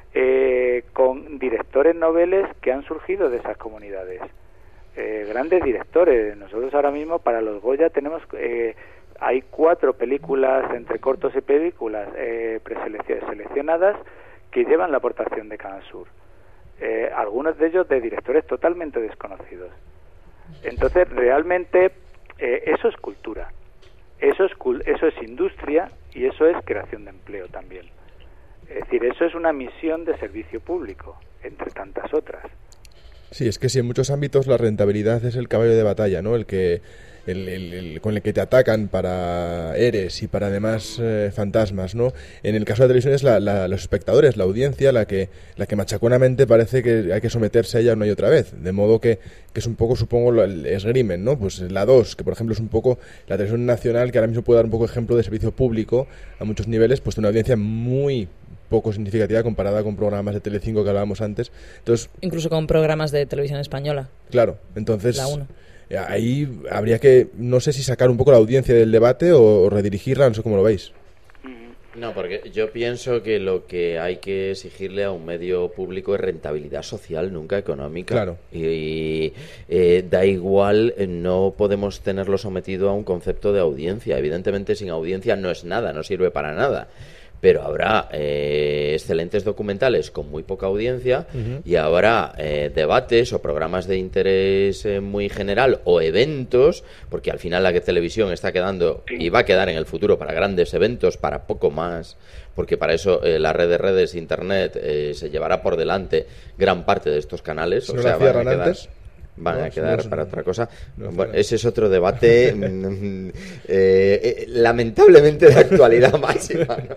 eh, con directores noveles que han surgido de esas comunidades. Eh, grandes directores. Nosotros ahora mismo para los Goya tenemos, eh, hay cuatro películas, entre cortos y películas, eh, preseleccionadas, que llevan la aportación de Canal Sur. Eh, algunos de ellos de directores totalmente desconocidos. Entonces, realmente, eh, eso es cultura, eso es, eso es industria y eso es creación de empleo también. Es decir, eso es una misión de servicio público, entre tantas otras. Sí, es que sí, en muchos ámbitos la rentabilidad es el caballo de batalla, ¿no? El que el, el, el, con el que te atacan para eres y para además eh, fantasmas, ¿no? En el caso de la televisión es la, la, los espectadores, la audiencia, la que la que machaconamente parece que hay que someterse a ella una y otra vez, de modo que, que es un poco, supongo, el esgrimen, ¿no? Pues la dos, que por ejemplo es un poco la televisión nacional, que ahora mismo puede dar un poco ejemplo de servicio público a muchos niveles, pues de una audiencia muy poco significativa comparada con programas de Telecinco que hablábamos antes. Entonces, incluso con programas de televisión española. Claro, entonces la uno. Ahí habría que, no sé si sacar un poco la audiencia del debate o, o redirigirla, no sé cómo lo veis. No, porque yo pienso que lo que hay que exigirle a un medio público es rentabilidad social, nunca económica. Claro. Y, y eh, da igual, eh, no podemos tenerlo sometido a un concepto de audiencia. Evidentemente, sin audiencia no es nada, no sirve para nada. Pero habrá eh, excelentes documentales con muy poca audiencia uh-huh. y habrá eh, debates o programas de interés eh, muy general o eventos, porque al final la televisión está quedando y va a quedar en el futuro para grandes eventos, para poco más, porque para eso eh, la red de redes, internet, eh, se llevará por delante gran parte de estos canales. ¿Si o no sea, la cierran antes? Van no, a quedar no, para no, otra cosa. No, bueno, ese es otro debate eh, eh, lamentablemente de actualidad máxima, ¿no?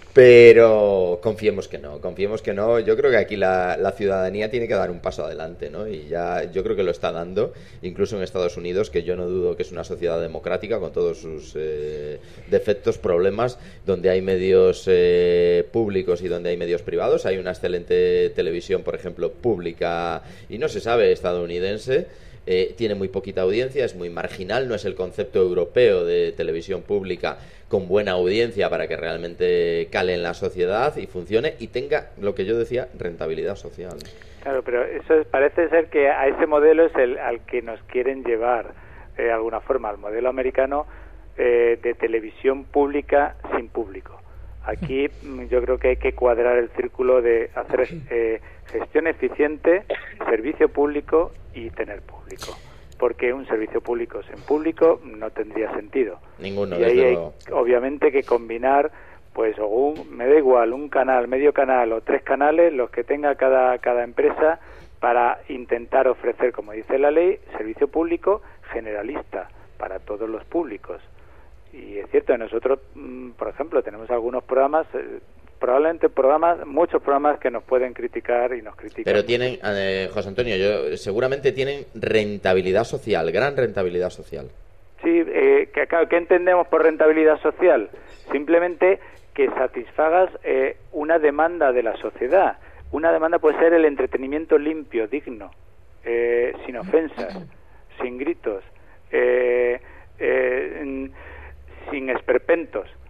Pero confiemos que no, confiemos que no. Yo creo que aquí la, la ciudadanía tiene que dar un paso adelante, ¿no? Y ya yo creo que lo está dando, incluso en Estados Unidos, que yo no dudo que es una sociedad democrática con todos sus eh, defectos, problemas, donde hay medios eh, públicos y donde hay medios privados. Hay una excelente televisión, por ejemplo, pública, y no se sabe, estadounidense. Eh, tiene muy poquita audiencia, es muy marginal, no es el concepto europeo de televisión pública con buena audiencia para que realmente cale en la sociedad y funcione y tenga, lo que yo decía, rentabilidad social. Claro, pero eso es, parece ser que a ese modelo es el al que nos quieren llevar eh, de alguna forma, al modelo americano eh, de televisión pública sin público. Aquí yo creo que hay que cuadrar el círculo de hacer eh, gestión eficiente, servicio público y tener público. Porque un servicio público sin público no tendría sentido. Ninguno, y ahí desde hay, luego. obviamente, que combinar, pues, o un, me da igual, un canal, medio canal o tres canales, los que tenga cada, cada empresa, para intentar ofrecer, como dice la ley, servicio público generalista para todos los públicos. Y es cierto, nosotros, por ejemplo, tenemos algunos programas, eh, probablemente programas, muchos programas que nos pueden criticar y nos critican. Pero tienen, eh, José Antonio, yo, seguramente tienen rentabilidad social, gran rentabilidad social. Sí, eh, ¿qué, ¿qué entendemos por rentabilidad social? Simplemente que satisfagas eh, una demanda de la sociedad. Una demanda puede ser el entretenimiento limpio, digno, eh, sin ofensas, sin gritos, eh, eh, sin esperpentos.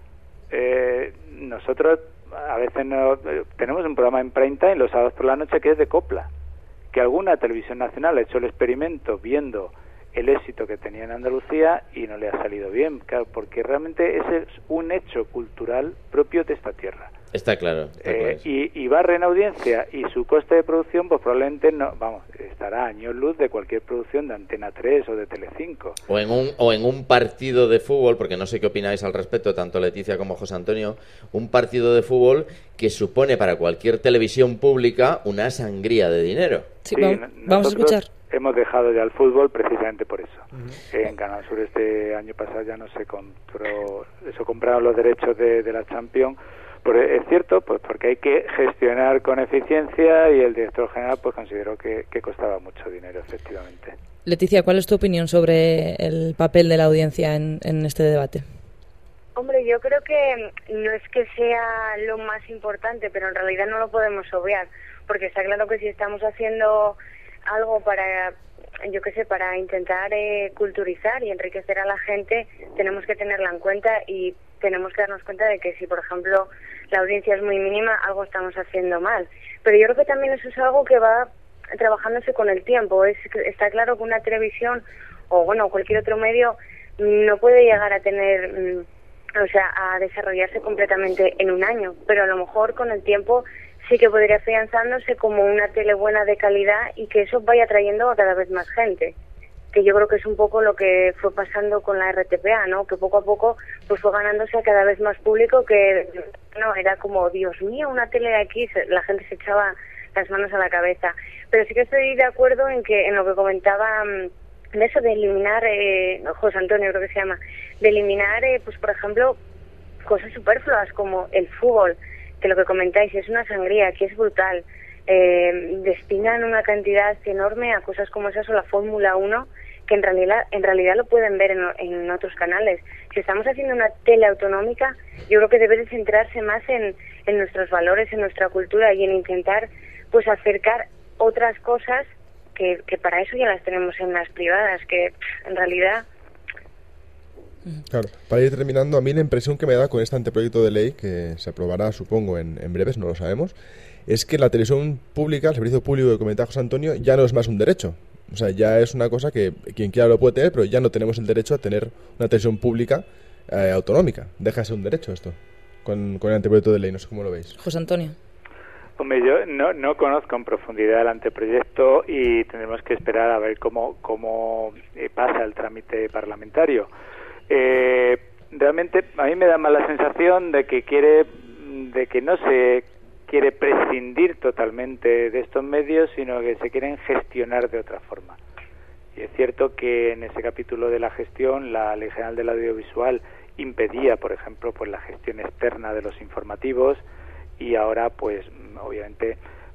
eh, nosotros a veces no, eh, tenemos un programa en prime time los sábados por la noche que es de copla, que alguna televisión nacional ha hecho el experimento viendo el éxito que tenía en Andalucía y no le ha salido bien, claro, porque realmente ese es un hecho cultural propio de esta tierra. Está claro. Está Eh, claro. y, y barre en audiencia y su coste de producción, pues probablemente no, vamos, estará a años luz de cualquier producción de Antena tres o de Telecinco. O en, un, o en un partido de fútbol, porque no sé qué opináis al respecto, tanto Leticia como José Antonio, un partido de fútbol que supone para cualquier televisión pública una sangría de dinero. Sí, Sí, vamos, no- vamos a nosotros escuchar. Hemos dejado ya el fútbol precisamente por eso. En Canal Sur este año pasado ya no se compró, eso compraron los derechos de, de la Champions. Por, es cierto, pues porque hay que gestionar con eficiencia y el director general pues consideró que, que costaba mucho dinero, efectivamente. Leticia, ¿cuál es tu opinión sobre el papel de la audiencia en, en este debate? Hombre, yo creo que no es que sea lo más importante, pero en realidad no lo podemos obviar, porque está claro que si estamos haciendo algo para, yo qué sé, para intentar eh, culturizar y enriquecer a la gente, tenemos que tenerla en cuenta y tenemos que darnos cuenta de que si, por ejemplo, la audiencia es muy mínima, algo estamos haciendo mal. Pero yo creo que también eso es algo que va trabajándose con el tiempo. Es, está claro que una televisión o, bueno, cualquier otro medio no puede llegar a tener, mm, o sea, a desarrollarse completamente en un año, pero a lo mejor con el tiempo sí que podría afianzándose como una tele buena de calidad y que eso vaya trayendo a cada vez más gente, que yo creo que es un poco lo que fue pasando con la R T P A, ¿no? Que poco a poco pues fue ganándose a cada vez más público, que no era como, Dios mío, una tele de aquí, la gente se echaba las manos a la cabeza. Pero sí que estoy de acuerdo en que en lo que comentaba de eso de eliminar, eh, José Antonio creo que se llama, de eliminar, eh, pues por ejemplo, cosas superfluas como el fútbol, que lo que comentáis es una sangría, que es brutal. Eh, destinan una cantidad enorme a cosas como esas o la Fórmula uno, que en realidad en realidad lo pueden ver en, en otros canales. Si estamos haciendo una tele autonómica, yo creo que debe de centrarse más en, en nuestros valores, en nuestra cultura y en intentar pues acercar otras cosas que, que para eso ya las tenemos en las privadas, que pff, en realidad... Claro, para ir terminando, a mí la impresión que me da con este anteproyecto de ley, que se aprobará, supongo, en, en breves, no lo sabemos, es que la televisión pública, el servicio público que comentaba José Antonio, ya no es más un derecho. O sea, ya es una cosa que quien quiera lo puede tener, pero ya no tenemos el derecho a tener una televisión pública eh, autonómica. Deja de ser un derecho esto, con, con el anteproyecto de ley, no sé cómo lo veis. José Antonio. Hombre, yo no, no conozco en profundidad el anteproyecto y tendremos que esperar a ver cómo, cómo eh, pasa el trámite parlamentario. Eh, realmente a mí me da más la sensación de que quiere, de que no se quiere prescindir totalmente de estos medios, sino que se quieren gestionar de otra forma. Y es cierto que en ese capítulo de la gestión, la Ley General del Audiovisual impedía, por ejemplo, pues la gestión externa de los informativos, y ahora, pues, obviamente,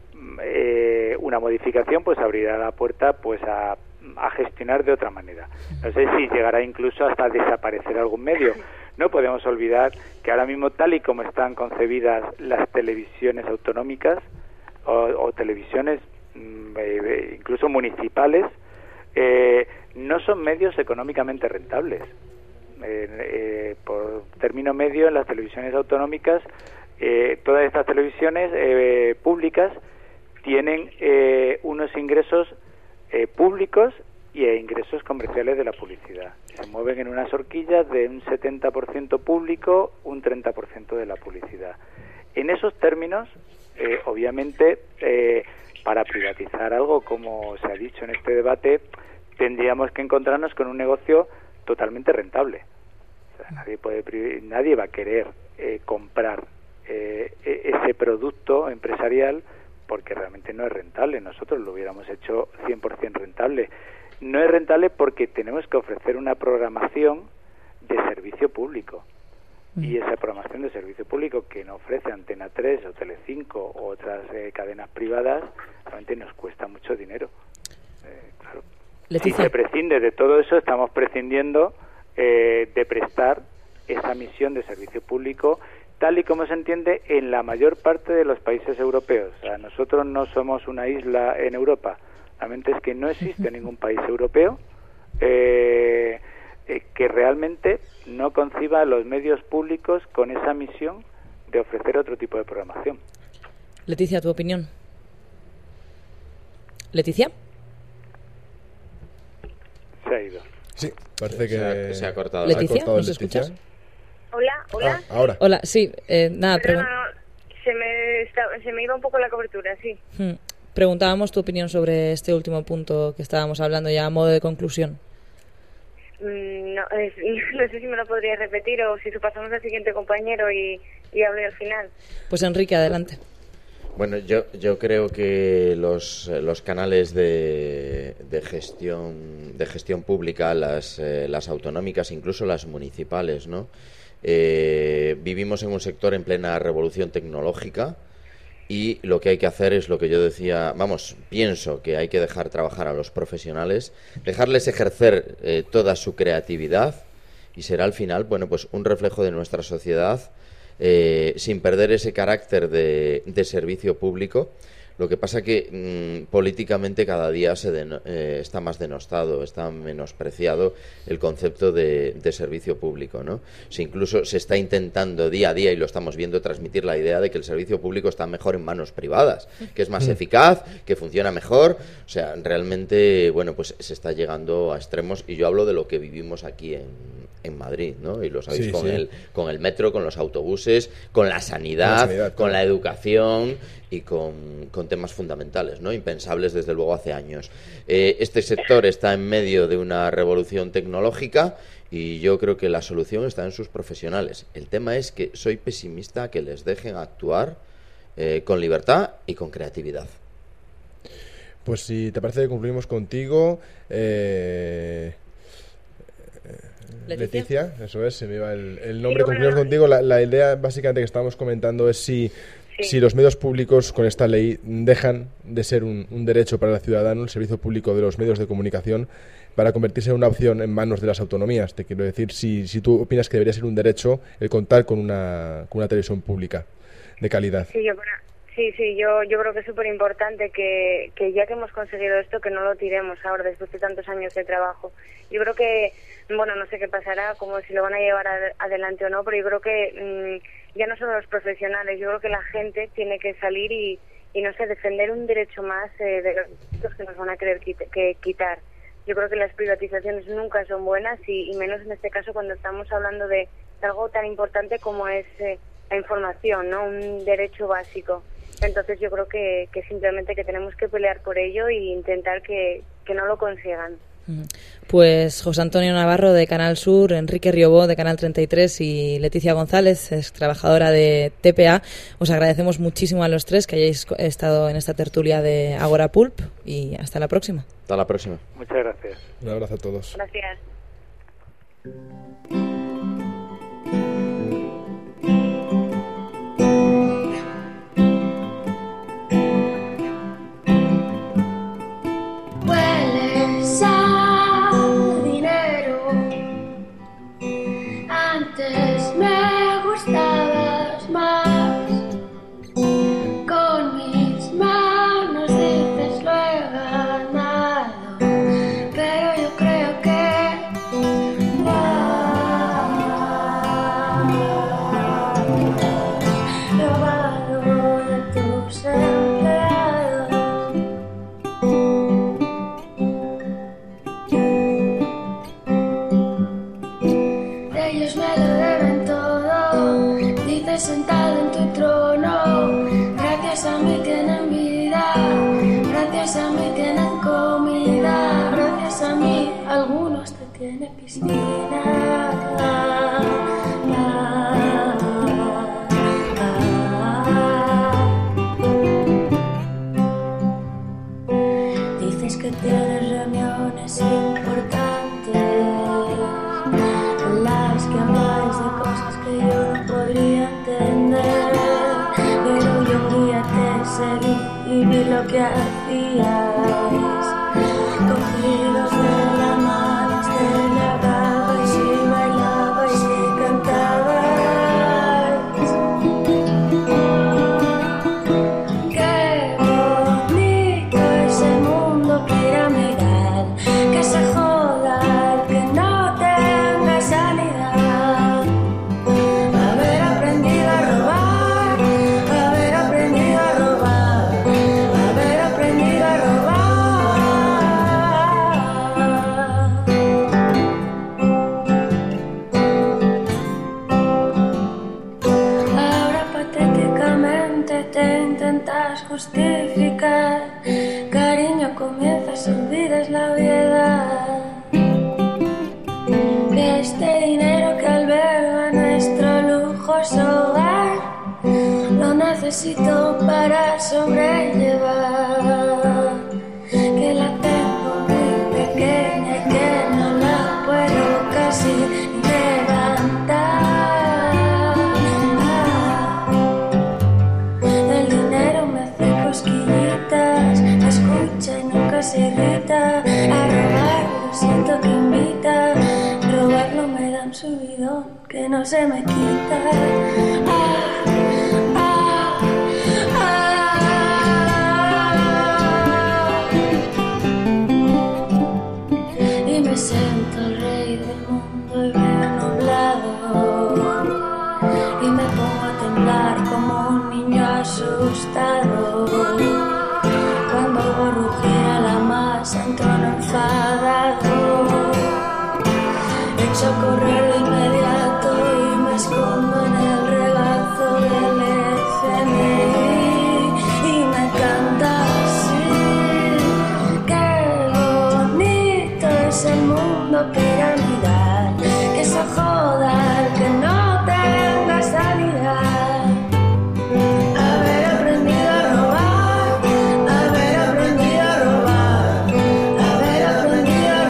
eh, una modificación, pues, abrirá la puerta, pues, a, a gestionar de otra manera. No sé si llegará incluso hasta desaparecer algún medio. No podemos olvidar que ahora mismo, tal y como están concebidas las televisiones autonómicas o, o televisiones eh, incluso municipales, eh, no son medios económicamente rentables. Eh, eh, por término medio, en las televisiones autonómicas, eh, todas estas televisiones eh, públicas tienen eh, unos ingresos eh, públicos y e ingresos comerciales de la publicidad. Se mueven en unas horquillas de un setenta por ciento público, un treinta por ciento de la publicidad. En esos términos, eh, obviamente, eh, para privatizar algo, como se ha dicho en este debate, tendríamos que encontrarnos con un negocio totalmente rentable. O sea, nadie puede, nadie va a querer eh, comprar eh, ese producto empresarial porque realmente no es rentable. Nosotros lo hubiéramos hecho cien por ciento rentable. No es rentable porque tenemos que ofrecer una programación de servicio público. Y esa programación de servicio público que nos ofrece Antena tres o Telecinco o otras eh, cadenas privadas, realmente nos cuesta mucho dinero. Eh, claro. Si se prescinde de todo eso, estamos prescindiendo eh, de prestar esa misión de servicio público tal y como se entiende en la mayor parte de los países europeos. O sea, nosotros no somos una isla en Europa. Realmente es que no existe ningún país europeo eh, eh, que realmente no conciba los medios públicos con esa misión de ofrecer otro tipo de programación. Leticia, ¿tu opinión? ¿Leticia? Se ha ido. Sí, parece que se ha, se ha cortado. ¿Leticia? Ha cortado ¿Nos Leticia. escuchas? Hola, hola. Ah, ahora. Hola, sí, eh, nada, Perdón, pregun- no, se me está- se me iba un poco la cobertura, sí. Hmm. preguntábamos tu opinión sobre este último punto que estábamos hablando ya a modo de conclusión. Mm, No, es- no sé si me lo podrías repetir o si pasamos al siguiente compañero y, y hablo al final. Pues Enrique, adelante. Bueno, yo, yo creo que los, eh, los canales de, de gestión de gestión pública, las, eh, las autonómicas, incluso las municipales, ¿no? Eh, vivimos en un sector en plena revolución tecnológica y lo que hay que hacer es lo que yo decía, vamos, pienso que hay que dejar trabajar a los profesionales, dejarles ejercer eh, toda su creatividad y será al final, bueno, pues un reflejo de nuestra sociedad. Eh, sin perder ese carácter de, de servicio público. Lo que pasa que mmm, políticamente cada día se den, eh, está más denostado, está menospreciado el concepto de, de servicio público, ¿no? Si incluso se está intentando día a día, y lo estamos viendo, transmitir la idea de que el servicio público está mejor en manos privadas, que es más eficaz, que funciona mejor. O sea, realmente, bueno, pues se está llegando a extremos, y yo hablo de lo que vivimos aquí en en Madrid, ¿no? Y lo sabéis, Sí, con sí. el con el metro, con los autobuses, con la sanidad, Con la sanidad, con claro. la educación y con, con temas fundamentales, ¿no? Impensables desde luego hace años. Eh, este sector está en medio de una revolución tecnológica y yo creo que la solución está en sus profesionales. El tema es que soy pesimista que les dejen actuar eh, con libertad y con creatividad. Pues si te parece, concluimos contigo. Eh... Leticia. Leticia, eso es, se me iba el, el nombre. Sí, Concluimos bueno. contigo. La, la idea básicamente que estábamos comentando es si, Sí. si los medios públicos con esta ley dejan de ser un, un derecho para el ciudadano, el servicio público de los medios de comunicación, para convertirse en una opción en manos de las autonomías. Te quiero decir, si, si tú opinas que debería ser un derecho el contar con una, con una televisión pública de calidad. Sí, yo, bueno, sí, sí, yo, yo creo que es súper importante que, que ya que hemos conseguido esto, que no lo tiremos ahora después de tantos años de trabajo. Yo creo que, bueno, no sé qué pasará, como si lo van a llevar ad- adelante o no, pero yo creo que mmm, ya no solo los profesionales, yo creo que la gente tiene que salir y, y no sé, defender un derecho más eh, de los derechos que nos van a querer quit- que quitar. Yo creo que las privatizaciones nunca son buenas y, y menos en este caso cuando estamos hablando de, de algo tan importante como es eh, la información, ¿no? Un derecho básico. Entonces yo creo que, que simplemente que tenemos que pelear por ello e intentar que, que no lo consigan. Pues José Antonio Navarro de Canal Sur, Enrique Riobó de Canal treinta y tres y Leticia González, ex trabajadora de T P A, os agradecemos muchísimo a los tres que hayáis co- estado en esta tertulia de Agora Pulp y hasta la próxima. Hasta la próxima. Muchas gracias. Un abrazo a todos. Gracias. Hueles a dinero. Antes me gustabas más. Con mis manos dices lo he ganado, pero yo creo que robado de tus empleados. Ellos me lo deben todo, dices sentado en tu trono. Gracias a mí tienen vida, gracias a mí tienen comida, gracias a mí algunos te tienen piscina. Dices que tienes reuniones importantes en las que habláis de cosas que yo no podría entender, pero yo un día te seguí y vi lo que hacíais, cogidos de la mano celebrabais y bailabais y cantabais. Qué bonito ese mundo piramidal, que se joda el que no te obviedad. Que este dinero que alberga nuestro lujoso hogar lo necesito para sobrellevar. Que la tengo muy pequeña y que no la puedo casi levantar. El dinero me hace cosquillitas, me escucha y nunca se irrita. A robar lo siento que invita, robarlo me da un subidón que no se me quita. Ah, ah, ah. Y me siento el rey del mundo y veo nublado. Y me pongo a temblar como un niño asustado. Cuando rugiera la masa en tono enfadado, echo a correr de inmediato y me escondo en el regazo del F M I y me canta así. Qué bonito es el mundo piramidal, que se joda el que no tenga sanidad. Haber aprendido a robar, haber aprendido a robar, haber aprendido a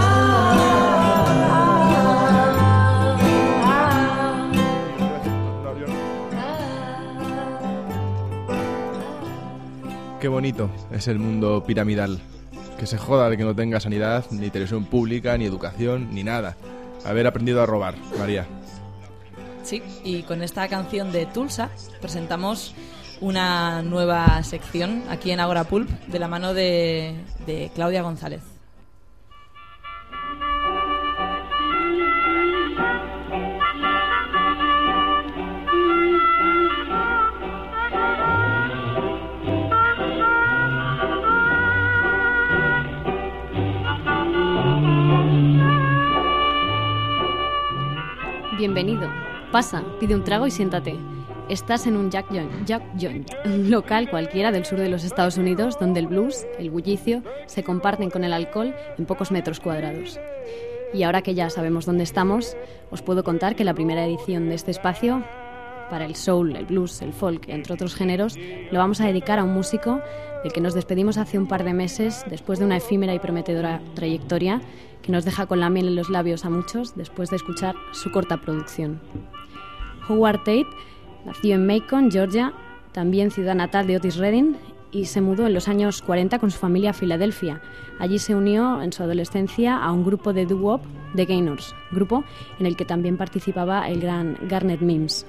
robar. Qué bonito es el mundo piramidal. Que se joda el que no tenga sanidad, ni televisión pública, ni educación, ni nada. Haber aprendido a robar, María. Sí, y con esta canción de Tulsa presentamos una nueva sección aquí en Agora Pulp de la mano de, de Claudia González. Bienvenido. Pasa, pide un trago y siéntate. Estás en un Jack Joint, Jack Joint, un local cualquiera del sur de los Estados Unidos donde el blues, el bullicio, se comparten con el alcohol en pocos metros cuadrados. Y ahora que ya sabemos dónde estamos, os puedo contar que la primera edición de este espacio, para el soul, el blues, el folk, entre otros géneros, lo vamos a dedicar a un músico del que nos despedimos hace un par de meses después de una efímera y prometedora trayectoria que nos deja con la miel en los labios a muchos después de escuchar su corta producción. Howard Tate nació en Macon, Georgia, también ciudad natal de Otis Redding, y se mudó en los años cuarenta con su familia a Filadelfia. Allí se unió en su adolescencia a un grupo de doo-wop, The Gaynors, grupo en el que también participaba el gran Garnet Mims.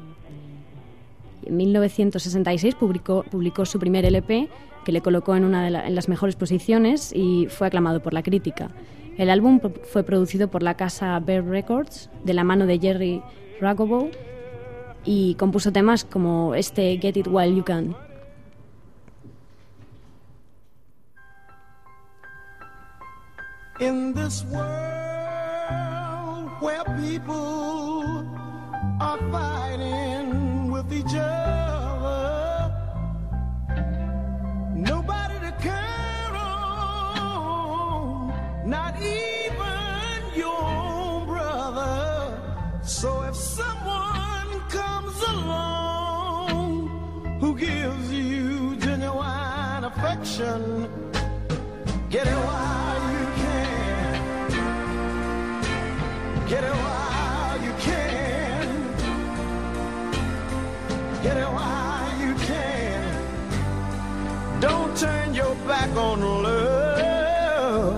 En mil novecientos sesenta y seis publicó, publicó su primer L P, que le colocó en una de la, en las mejores posiciones y fue aclamado por la crítica. El álbum fue producido por la casa Bear Records, de la mano de Jerry Ragobo, y compuso temas como este Get It While You Can. In this world where people are fighting with each other, nobody to count on, not even your own brother. So if someone comes along who gives you genuine affection, get it while you can, get it while you can, get it while you can. Don't turn your back on love.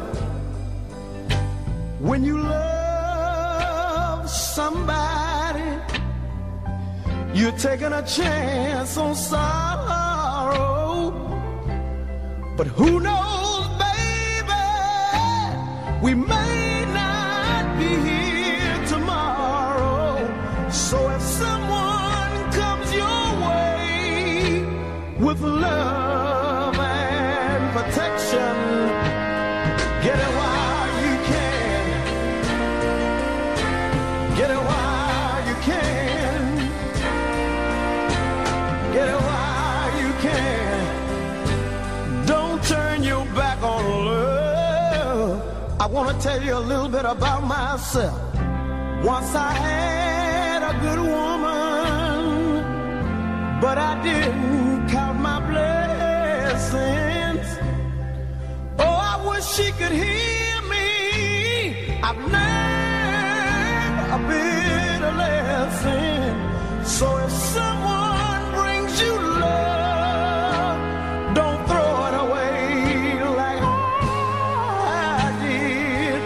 When you love somebody, you're taking a chance on sorrow. But who knows, baby, we may not be here tomorrow. So if someone comes your way with love and protection, get it while you can, get it while you can, get it while you can. Don't turn your back on love. I want to tell you a little bit about myself. Once I had a good woman, but I didn't count my blessings. Oh, I wish she could hear me. I've learned a bitter lesson. So if someone brings you love, don't throw it away like I did.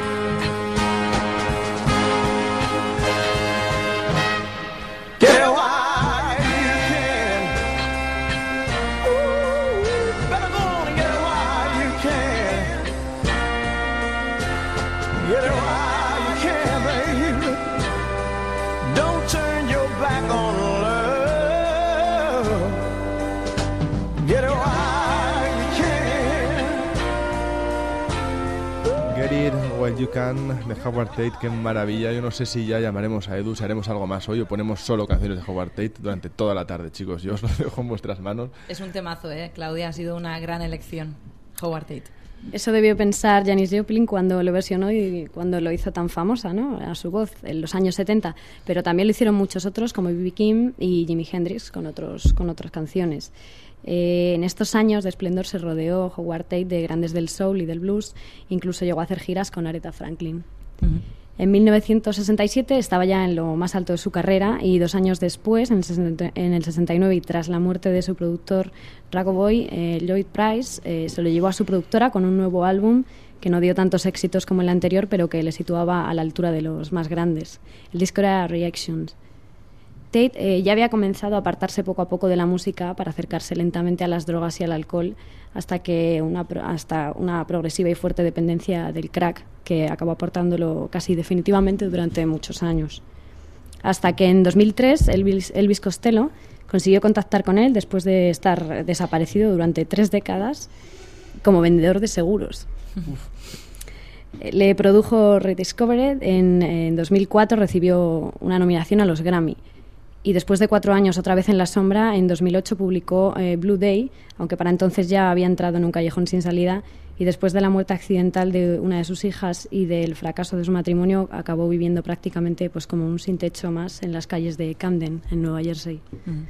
Get it while you can. Ooh, better go on and get it while you can. Get it while you can, baby. Don't turn your back on love. Get it while you can. Get It While You Can de Howard Tate, qué maravilla. Yo no sé si ya llamaremos a Edu, si haremos algo más hoy o ponemos solo canciones de Howard Tate durante toda la tarde, chicos. Yo os lo dejo en vuestras manos. Es un temazo, ¿eh? Claudia, ha sido una gran elección. Howard Tate. Eso debió pensar Janis Joplin cuando lo versionó y cuando lo hizo tan famosa, ¿no?, a su voz, en los años setenta. Pero también lo hicieron muchos otros, como B B King y Jimi Hendrix, con, otros, con otras canciones. Eh, en estos años de esplendor se rodeó Howard Tate de grandes del soul y del blues. Incluso llegó a hacer giras con Aretha Franklin. Uh-huh. En mil novecientos sesenta y siete estaba ya en lo más alto de su carrera y dos años después, en el, sesenta, en el sesenta y nueve, y tras la muerte de su productor Rago Boy, eh, Lloyd Price, eh, se lo llevó a su productora con un nuevo álbum que no dio tantos éxitos como el anterior, pero que le situaba a la altura de los más grandes. El disco era Reactions. Tate eh, ya había comenzado a apartarse poco a poco de la música para acercarse lentamente a las drogas y al alcohol, hasta que una, hasta una progresiva y fuerte dependencia del crack, que acabó aportándolo casi definitivamente durante muchos años. Hasta que en dos mil tres Elvis, Elvis Costello consiguió contactar con él después de estar desaparecido durante tres décadas como vendedor de seguros. Le produjo Rediscovered, en, en dos mil cuatro recibió una nominación a los Grammy. Y después de cuatro años otra vez en la sombra, en dos mil ocho publicó eh, Blue Day, aunque para entonces ya había entrado en un callejón sin salida, y después de la muerte accidental de una de sus hijas y del fracaso de su matrimonio, acabó viviendo prácticamente pues como un sin techo más en las calles de Camden, en Nueva Jersey. Uh-huh.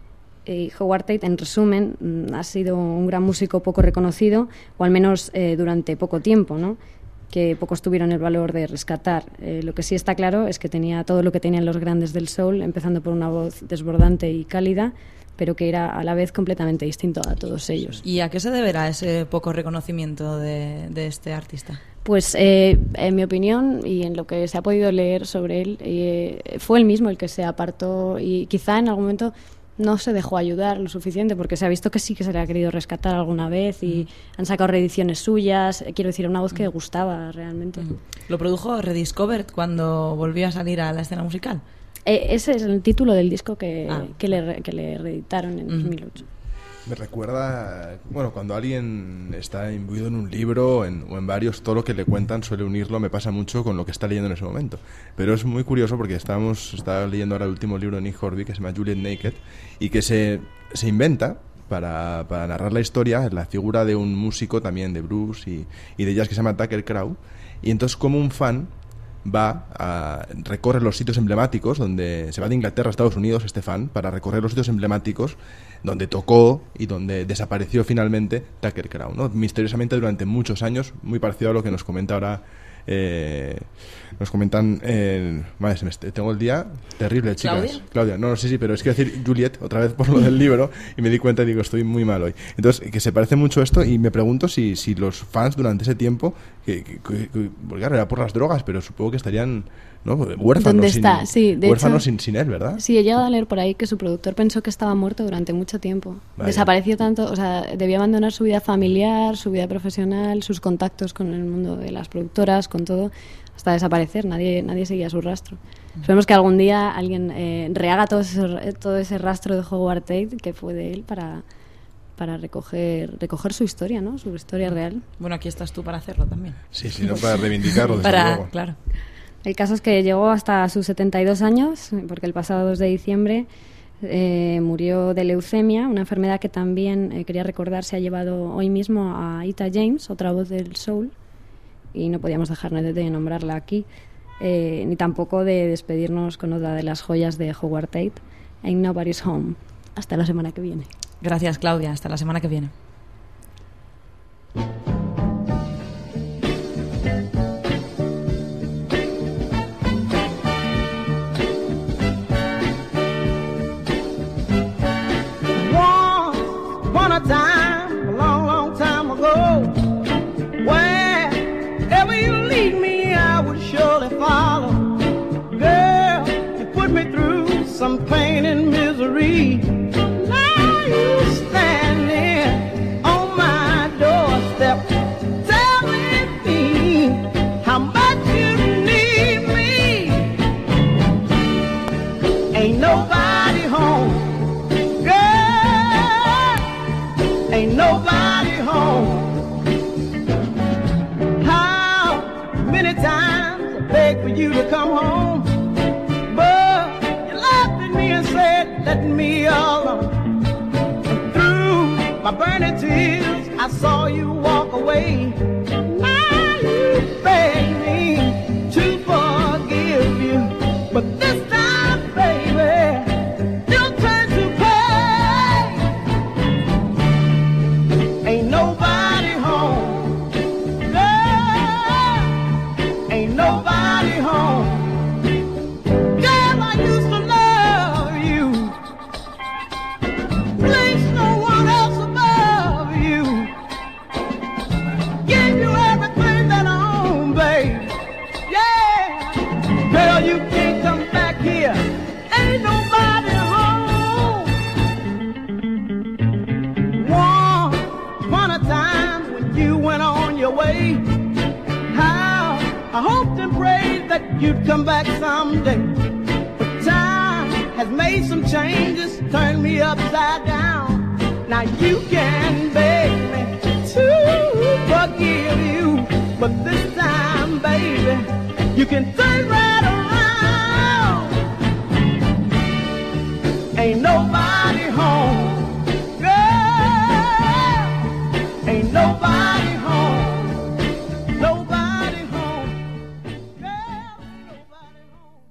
eh, Howard Tate, en resumen, ha sido un gran músico poco reconocido, o al menos eh, durante poco tiempo, ¿no?, que pocos tuvieron el valor de rescatar. Eh, lo que sí está claro es que tenía todo lo que tenían los grandes del soul, empezando por una voz desbordante y cálida, pero que era a la vez completamente distinto a todos ellos. ¿Y a qué se deberá ese poco reconocimiento de, de este artista? Pues eh, en mi opinión y en lo que se ha podido leer sobre él, eh, fue él mismo el que se apartó y quizá en algún momento no se dejó ayudar lo suficiente, porque se ha visto que sí que se le ha querido rescatar alguna vez y han sacado reediciones suyas. Quiero decir, una voz que gustaba realmente. ¿Lo produjo Rediscovered cuando volvió a salir a la escena musical? Eh, ese es el título del disco que, ah. que, le, que le reeditaron en uh-huh. dos mil ocho. Me recuerda, bueno, cuando alguien está imbuido en un libro en, o en varios, todo lo que le cuentan suele unirlo, me pasa mucho con lo que está leyendo en ese momento. Pero es muy curioso porque estábamos, estaba leyendo ahora el último libro de Nick Horby, que se llama Juliet Naked, y que se, se inventa para, para narrar la historia la figura de un músico también de blues y, y de jazz que se llama Tucker Crow, y entonces como un fan va a recorrer los sitios emblemáticos donde se va de Inglaterra a Estados Unidos, este fan, para recorrer los sitios emblemáticos donde tocó y donde desapareció finalmente Tucker Crow, ¿no? Misteriosamente durante muchos años, muy parecido a lo que nos comenta ahora. Eh, nos comentan eh, vale, se me, tengo el día terrible, chicas. ¿Claudia? Claudia, no, no sé sí, sí, pero es que decir Juliet otra vez por lo del libro y me di cuenta y digo, estoy muy mal hoy. Entonces, que se parece mucho esto y me pregunto si, si los fans durante ese tiempo, que, que, que, que porque claro, era por las drogas, pero supongo que estarían, ¿no?, huérfanos, ¿Dónde sin, está? Sí, de huérfanos hecho, sin, sin él, ¿verdad? Sí, he llegado a leer por ahí que su productor pensó que estaba muerto durante mucho tiempo. Vaya. Desapareció tanto, o sea, debía abandonar su vida familiar, su vida profesional, sus contactos con el mundo de las productoras, con todo, hasta desaparecer. Nadie nadie seguía su rastro. Mm. Esperemos que algún día alguien eh, rehaga todo ese, todo ese rastro de Howard Tate que fue de él para, para recoger recoger su historia, ¿no?, su historia real. Bueno, aquí estás tú para hacerlo también. Sí, sí, no para reivindicarlo, desde para, luego. Claro. El caso es que llegó hasta sus setenta y dos años, porque el pasado dos de diciembre eh, murió de leucemia, una enfermedad que también, eh, quería recordar, se ha llevado hoy mismo a Etta James, otra voz del soul. y no podíamos dejar de nombrarla aquí, eh, ni tampoco de despedirnos con otra de las joyas de Howard Tate, Ain't Nobody's Home. Hasta la semana que viene. Gracias, Claudia. Hasta la semana que viene. Once upon a time, a long, long time ago, wherever you lead me, I would surely follow. Girl, you put me through some pain and misery. Now you standing on my doorstep, telling me how much you need me. Ain't nobody home, girl, ain't nobody home. How many times I begged for you to come home, but you laughed at me and said, let me alone. And through my burning tears, I saw you walk away. Now you beg me to forgive you, but this time, baby, you'll turn to pay. Ain't nobody home, girl, ain't nobody home. Girl, I used to love you, place no one else above you. Give you everything that I own, babe. Yeah, girl, you can't come back here. Ain't nobody home. Once upon a time when you went on your way, how I hoped and prayed that you'd come back someday. But time has made some changes, turned me upside down. Now you can beg me to forgive you, but this time, baby, you can turn right around. Ain't nobody home, girl, ain't nobody home, nobody home, girl, ain't nobody home.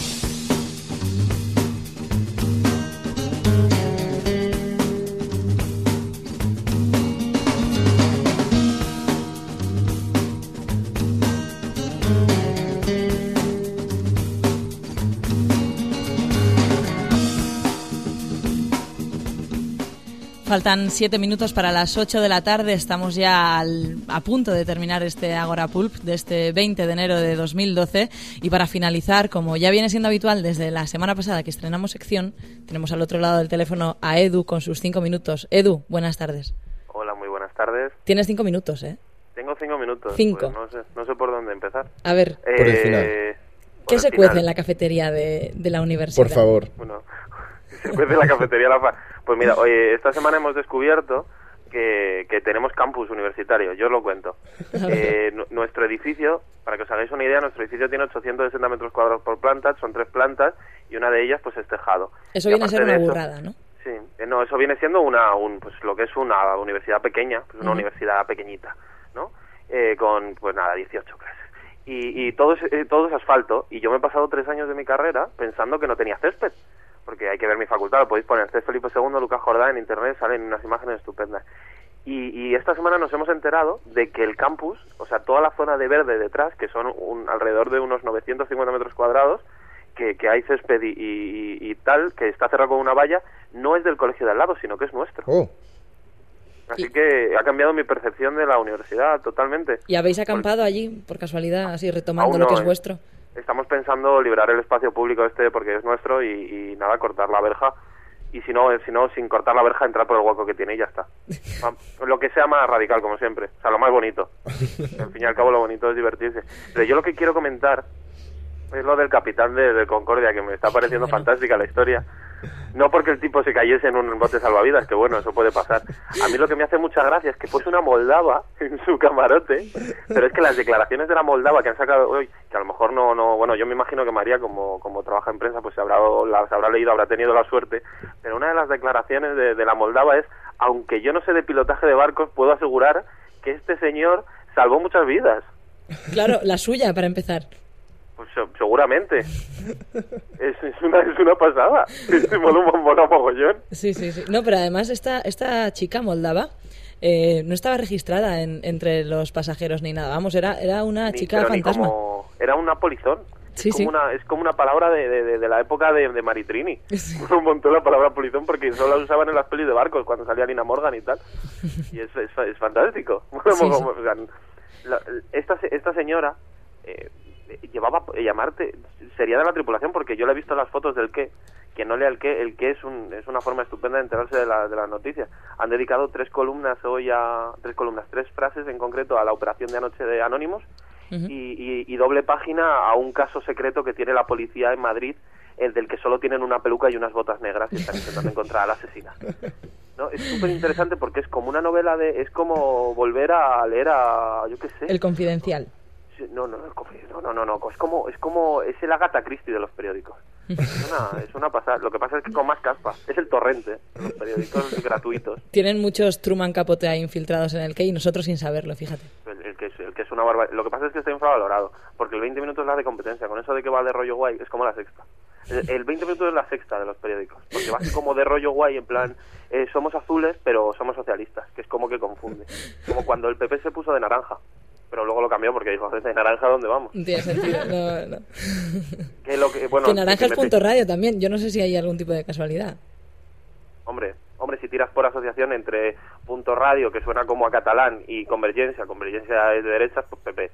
Faltan siete minutos para las ocho de la tarde. Estamos ya al, a punto de terminar este Agora Pulp de este veinte de enero de dos mil doce. Y para finalizar, como ya viene siendo habitual desde la semana pasada que estrenamos sección, tenemos al otro lado del teléfono a Edu con sus cinco minutos. Edu, buenas tardes. Hola, muy buenas tardes. Tienes cinco minutos, ¿eh? Tengo cinco minutos. Cinco. Pues no sé, no sé por dónde empezar. A ver, Eh, Por el final. ¿qué por se el cuece final. en la cafetería de, de la universidad? Por favor. Bueno, se cuece en la cafetería la fa... Pues mira, oye, esta semana hemos descubierto que, que tenemos campus universitario, yo os lo cuento. Eh, nu- nuestro edificio, para que os hagáis una idea, nuestro edificio tiene ochocientos sesenta metros cuadrados por planta, son tres plantas y una de ellas pues es tejado. Eso Y viene a aparte ser una de eso- burrada, ¿no? Sí, eh, no, eso viene siendo una, un, pues lo que es una universidad pequeña, pues una Ujú. universidad pequeñita, ¿no? Eh, con, pues nada, dieciocho clases. Y, y todo, es, eh, todo es asfalto, y yo me he pasado tres años de mi carrera pensando que no tenía césped, porque hay que ver mi facultad, lo podéis poner, Cés Felipe segundo, Lucas Jordán, en internet salen unas imágenes estupendas. Y, y esta semana nos hemos enterado de que el campus, o sea, toda la zona de verde detrás, que son un, alrededor de unos novecientos cincuenta metros cuadrados, que, que hay césped y, y, y tal, que está cerrado con una valla, no es del colegio de al lado, sino que es nuestro. Oh. Así que ha cambiado mi percepción de la universidad totalmente. ¿Y habéis acampado allí, por casualidad, así retomando Aún lo que no, es ¿eh? vuestro? Estamos pensando liberar el espacio público este porque es nuestro y, y nada, cortar la verja. Y si no, si no, sin cortar la verja, entrar por el hueco que tiene y ya está. Ah, lo que sea más radical, como siempre. O sea, lo más bonito. Al fin y al cabo, lo bonito es divertirse. Pero yo lo que quiero comentar es lo del capitán de, de Concordia, que me está pareciendo fantástica la historia. No porque el tipo se cayese en un bote salvavidas, que bueno, eso puede pasar. A mí lo que me hace mucha gracia es que fuese una moldava en su camarote, pero es que las declaraciones de la moldava que han sacado hoy, que a lo mejor no, no bueno, yo me imagino que María, como, como trabaja en prensa, pues se habrá, las habrá leído, habrá tenido la suerte, pero una de las declaraciones de, de la moldava es, aunque yo no sé de pilotaje de barcos, puedo asegurar que este señor salvó muchas vidas. Claro, la suya, para empezar. Pues seguramente. Es, es, una, es una pasada. Este mola un mola mogollón. Sí, sí, sí. No, pero además esta, esta chica moldava eh, no estaba registrada en, entre los pasajeros ni nada. Vamos, era, era una ni, chica fantasma. Como, era una polizón. Sí, es, sí. como una, es como una palabra de, de, de la época de, de Maritrini. Sí. Uno montó la palabra polizón porque solo la usaban en las pelis de barcos cuando salía Nina Morgan y tal. Y es, es, es fantástico. Sí, sí. O sea, la, esta, esta señora eh, llevaba llamarte, sería de la tripulación porque yo le he visto las fotos del qué, que no lea el qué, el qué es, un, es una forma estupenda de enterarse de, la, de las noticias. Han dedicado tres columnas hoy a, tres columnas, tres frases en concreto a la operación de anoche de Anonymous. Uh-huh. y, y, y doble página a un caso secreto que tiene la policía en Madrid, el del que solo tienen una peluca y unas botas negras y están intentando encontrar al asesino. ¿No? Es súper interesante porque es como una novela de... es como volver a leer a... yo qué sé... El Confidencial. No, no, no, no, no, no, es como, es como, es el Agatha Christie de los periódicos. Es una, es una pasada. Lo que pasa es que con más caspa. Es el Torrente de los periódicos gratuitos. Tienen muchos Truman Capote ahí infiltrados en el que y nosotros sin saberlo, fíjate. El, el, que es, el que es una barbaridad. Lo que pasa es que está infravalorado, porque el veinte minutos es la de competencia. Con eso de que va de rollo guay, es como la sexta. El, el veinte minutos es la sexta de los periódicos, porque va así como de rollo guay, en plan, eh, somos azules, pero somos socialistas, que es como que confunde. Como cuando el P P se puso de naranja. Pero luego lo cambió porque dijo, ¿de naranja dónde vamos? Tiene sentido, no, no. Que, lo que, bueno, que naranja que es mete... punto radio también, yo no sé si hay algún tipo de casualidad. Hombre, hombre, si tiras por asociación entre punto radio, que suena como a catalán, y convergencia, convergencia es de derechas, pues P P.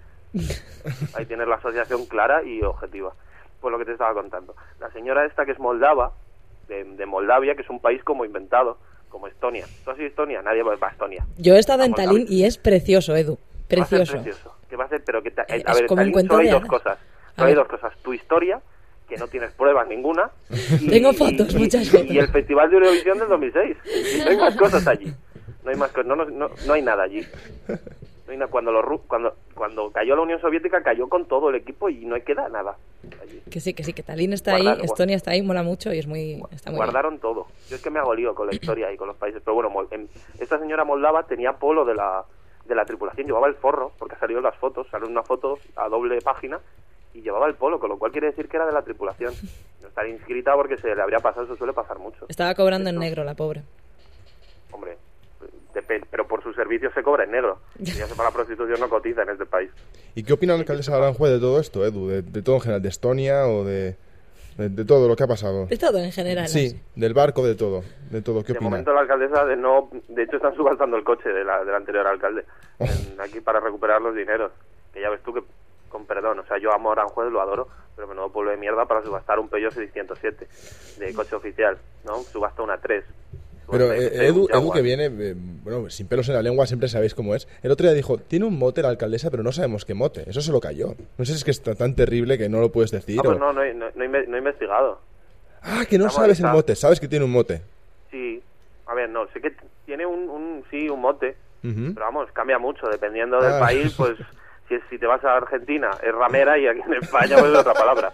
Ahí tienes la asociación clara y objetiva. Pues lo que te estaba contando. La señora esta que es moldava, de, de Moldavia, que es un país como inventado, como Estonia. ¿Tú has ido a Estonia? Nadie va a Estonia. Yo he estado en Tallinn y es precioso, Edu. Precioso. Va a ser precioso. ¿Qué va a ser? Pero que ta... es a ver, como un cuento solo hay de dos hadas. cosas. Solo hay dos cosas. Tu historia, que no tienes pruebas ninguna. Y, Tengo fotos, y, muchas y, fotos. Y el Festival de Eurovisión del dos mil seis. Y no hay más cosas allí. No hay más cosas. No, no, no, no hay nada allí. No hay nada. Cuando, los, cuando, cuando cayó la Unión Soviética, cayó con todo el equipo y no queda nada allí. Que sí, que sí, que Tallinn está Guardar, ahí, Estonia está ahí, mola mucho y es muy... Está muy guardaron bien. todo. Yo es que me hago lío con la historia y con los países. Pero bueno, esta señora moldava tenía polo de la... de la tripulación, llevaba el forro, porque ha salido en las fotos, sale una foto a doble página, y llevaba el polo, con lo cual quiere decir que era de la tripulación. No estaría inscrita porque se le habría pasado, eso suele pasar mucho. Estaba cobrando Esto, en negro, la pobre. Hombre, depende, pero por sus servicios se cobra en negro. Y ya sepa, la prostitución no cotiza en este país. ¿Y qué opina la alcaldesa de Aranjuez de todo esto, Edu? De, de todo en general, de Estonia o de, de, de todo lo que ha pasado. De todo en general. Sí, así. Del barco, de todo. De todo, ¿qué De opina? momento la alcaldesa de no, de hecho están subastando el coche de la, del anterior alcalde en, aquí para recuperar los dineros, que ya ves tú que, con perdón, o sea, yo amo a Aranjuez, lo adoro, pero menudo pueblo de mierda para subastar un Peugeot seiscientos siete de coche oficial, ¿no? Subasta una tres. Pero eh, Edu, Edu que viene, eh, bueno, sin pelos en la lengua, siempre sabéis cómo es. El otro día dijo, tiene un mote la alcaldesa, pero no sabemos qué mote. Eso se lo cayó. No sé si es que está tan terrible que no lo puedes decir. Ah, pues o... no, no, he- no, no, he, no he investigado. Ah, que no Estamos- sabes el está- mote, sabes que tiene un mote. Sí, a ver, no, sé que t- tiene un, un sí, un mote, Ujú. pero vamos, cambia mucho, dependiendo del Ah. país, pues si, es- si te vas a Argentina es ramera y aquí en España pues es otra palabra.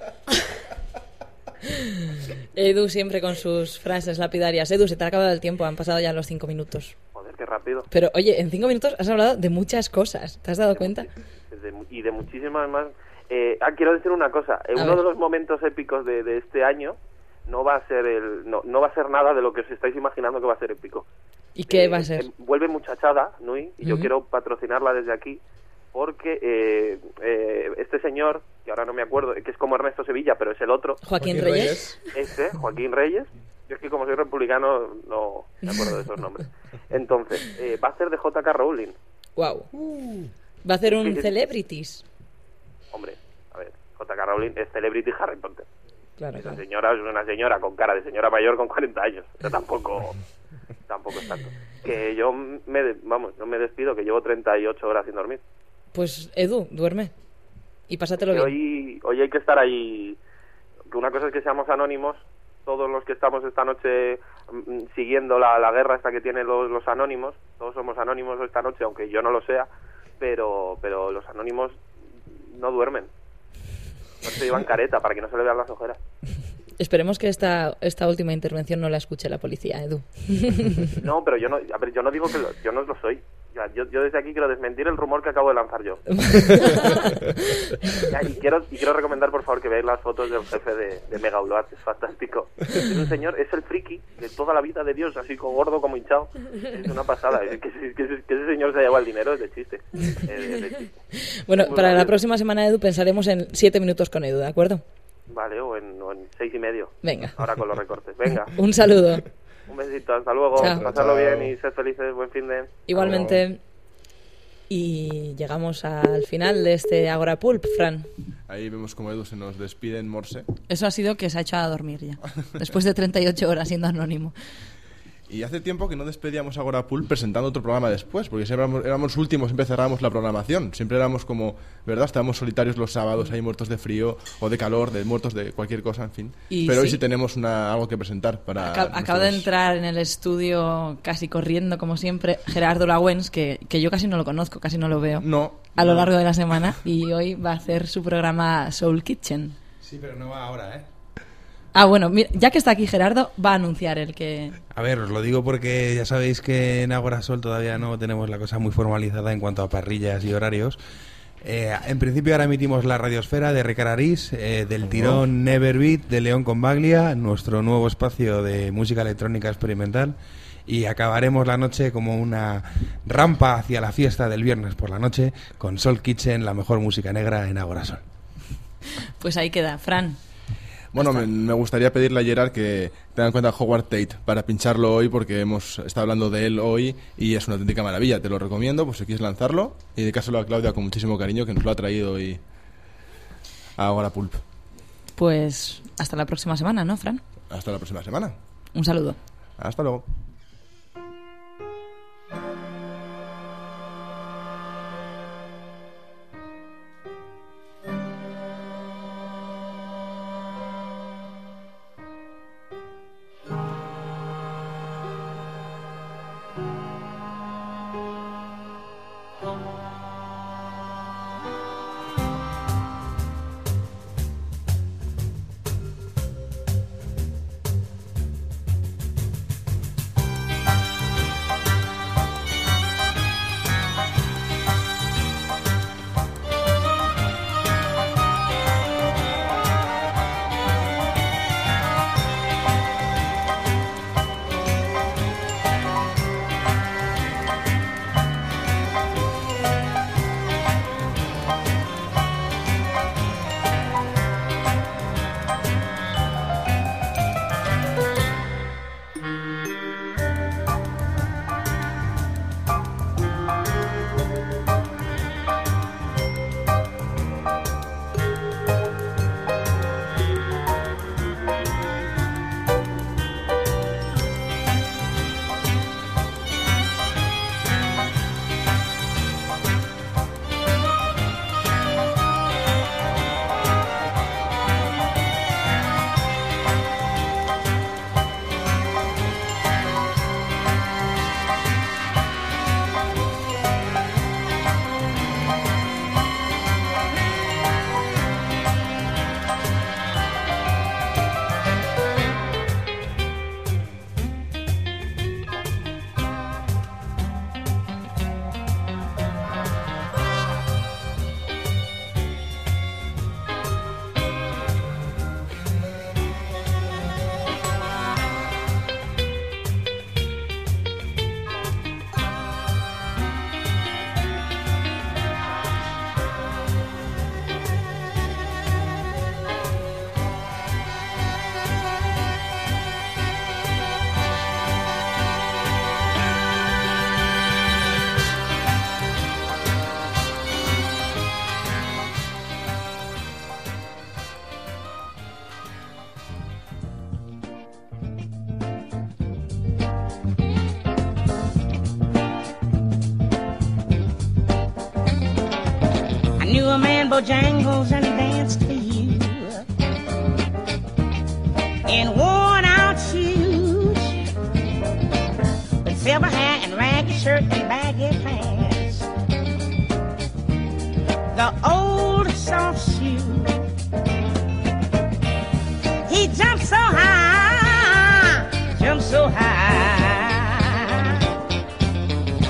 Edu siempre con sus frases lapidarias. Edu, se te ha acabado el tiempo, han pasado ya los cinco minutos. Joder, qué rápido. Pero oye, en cinco minutos has hablado de muchas cosas. ¿Te has dado cuenta? De mu- y de muchísimas más. Eh, ah, quiero decir una cosa. Eh, A uno ver. de los momentos épicos de, de este año no va a ser el, no, no va a ser nada de lo que os estáis imaginando que va a ser épico. ¿Y qué Eh, va a ser? eh, vuelve Muchachada, Nui, y yo Ujú. quiero patrocinarla desde aquí porque eh, eh, este señor, que ahora no me acuerdo, que es como Ernesto Sevilla, pero es el otro. Joaquín Joaquín Reyes. Este, Joaquín Reyes. Yo es que como soy republicano no me acuerdo de esos nombres. Entonces, eh, va a ser de J K Rowling. Wow. Va a hacer un Sí. Celebrities. Hombre, a ver, J K Rowling es Celebrity Harry Potter. Claro, Esa claro. señora es una señora con cara de señora mayor con cuarenta años. O sea, tampoco, tampoco es tanto. Que yo me, de- vamos, no me despido, que llevo treinta y ocho horas sin dormir. Pues Edu, duerme. Y pásatelo Que bien. hoy, hoy hay que estar ahí. Que una cosa es que seamos anónimos, todos los que estamos esta noche mm, siguiendo la, la guerra esta que tienen los, los anónimos, todos somos anónimos esta noche, aunque yo no lo sea, pero, pero los anónimos no duermen. No se llevan careta para que no se le vean las ojeras. Esperemos que esta, esta última intervención no la escuche la policía, Edu. No, pero yo no, a ver, yo no digo que lo- yo no lo soy. Ya, Yo, yo desde aquí quiero desmentir el rumor que acabo de lanzar yo. y quiero y quiero recomendar, por favor, que veáis las fotos del jefe de, de Mega Upload, es fantástico. Es un señor, es el friki de toda la vida de Dios, así como gordo, como hinchado. Es una pasada. Es que, que, que, que ese señor se ha llevado el dinero, es de chiste. Es de, de chiste. Bueno, Muy para gracioso. la próxima semana, Edu, pensaremos en siete minutos con Edu, ¿de acuerdo? Vale, o en, o en seis y medio. Venga. Ahora con los recortes. Venga. Un saludo. Un besito, hasta luego. Chao. Pasadlo Chao. bien y sed felices. Buen fin de... Igualmente. Y llegamos al final de este Agora Pulp, Fran. Ahí vemos como Edu se nos despide en Morse. Eso ha sido que se ha hecho a dormir ya, después de treinta y ocho horas siendo anónimo. Y hace tiempo que no despedíamos a Agora Pulp presentando otro programa después, porque siempre éramos, éramos últimos, siempre cerrábamos la programación. Siempre éramos como, ¿verdad? Estábamos solitarios los sábados, ahí muertos de frío o de calor, de muertos de cualquier cosa, en fin. Y Pero hoy sí. sí tenemos una, algo que presentar para Acab- Acaba de nuestros- entrar en el estudio casi corriendo, como siempre, Gerardo Lagüens, que, que yo casi no lo conozco, casi no lo veo No. a lo no. largo de la semana, y hoy va a hacer su programa Soul Kitchen. Sí, pero no va ahora, ¿eh? Ah, bueno, mira, ya que está aquí Gerardo, va a anunciar el que... A ver, os lo digo porque ya sabéis que en Agora Sol todavía no tenemos la cosa muy formalizada en cuanto a parrillas y horarios. Eh, en principio ahora emitimos la radiosfera de Ricard Arís, eh, del tirón Never Beat de León Convaglia, nuestro nuevo espacio de música electrónica experimental, y acabaremos la noche como una rampa hacia la fiesta del viernes por la noche con Soul Kitchen, la mejor música negra en Agora Sol. Pues ahí queda, Fran. Bueno, me, me gustaría pedirle a Gerard que tenga en cuenta a Howard Tate para pincharlo hoy, porque hemos estado hablando de él hoy y es una auténtica maravilla. Te lo recomiendo, pues si quieres lanzarlo, y dedicárselo a Claudia con muchísimo cariño, que nos lo ha traído hoy a Agora Pulp. Pues hasta la próxima semana, ¿no, Fran? Hasta la próxima semana. Un saludo. Hasta luego. knew a man Bojangles and he danced for you in worn out shoes with silver hair and ragged shirt and baggy pants. The old soft shoe. He jumped so high, jumped so high,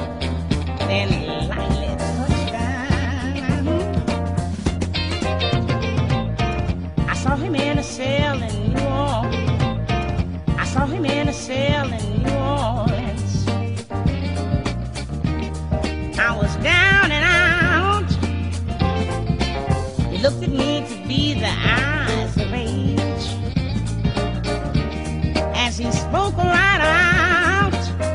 then lightly touched down. He looked at me to be the eyes of age. As he spoke right out,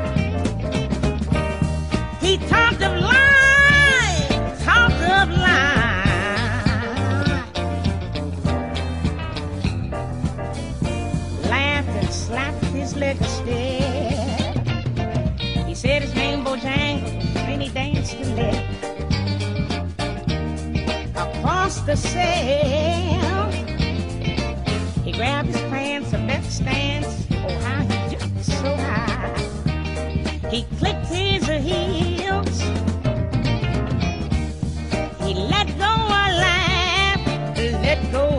he talked of life, talked of life. Laughed and slapped his leg a step. He said his name Bojangles, and he danced the left. Across the cell, he grabbed his pants, a left stance. Oh, how he jumped so high. He clicked his heels. He let go a laugh, let go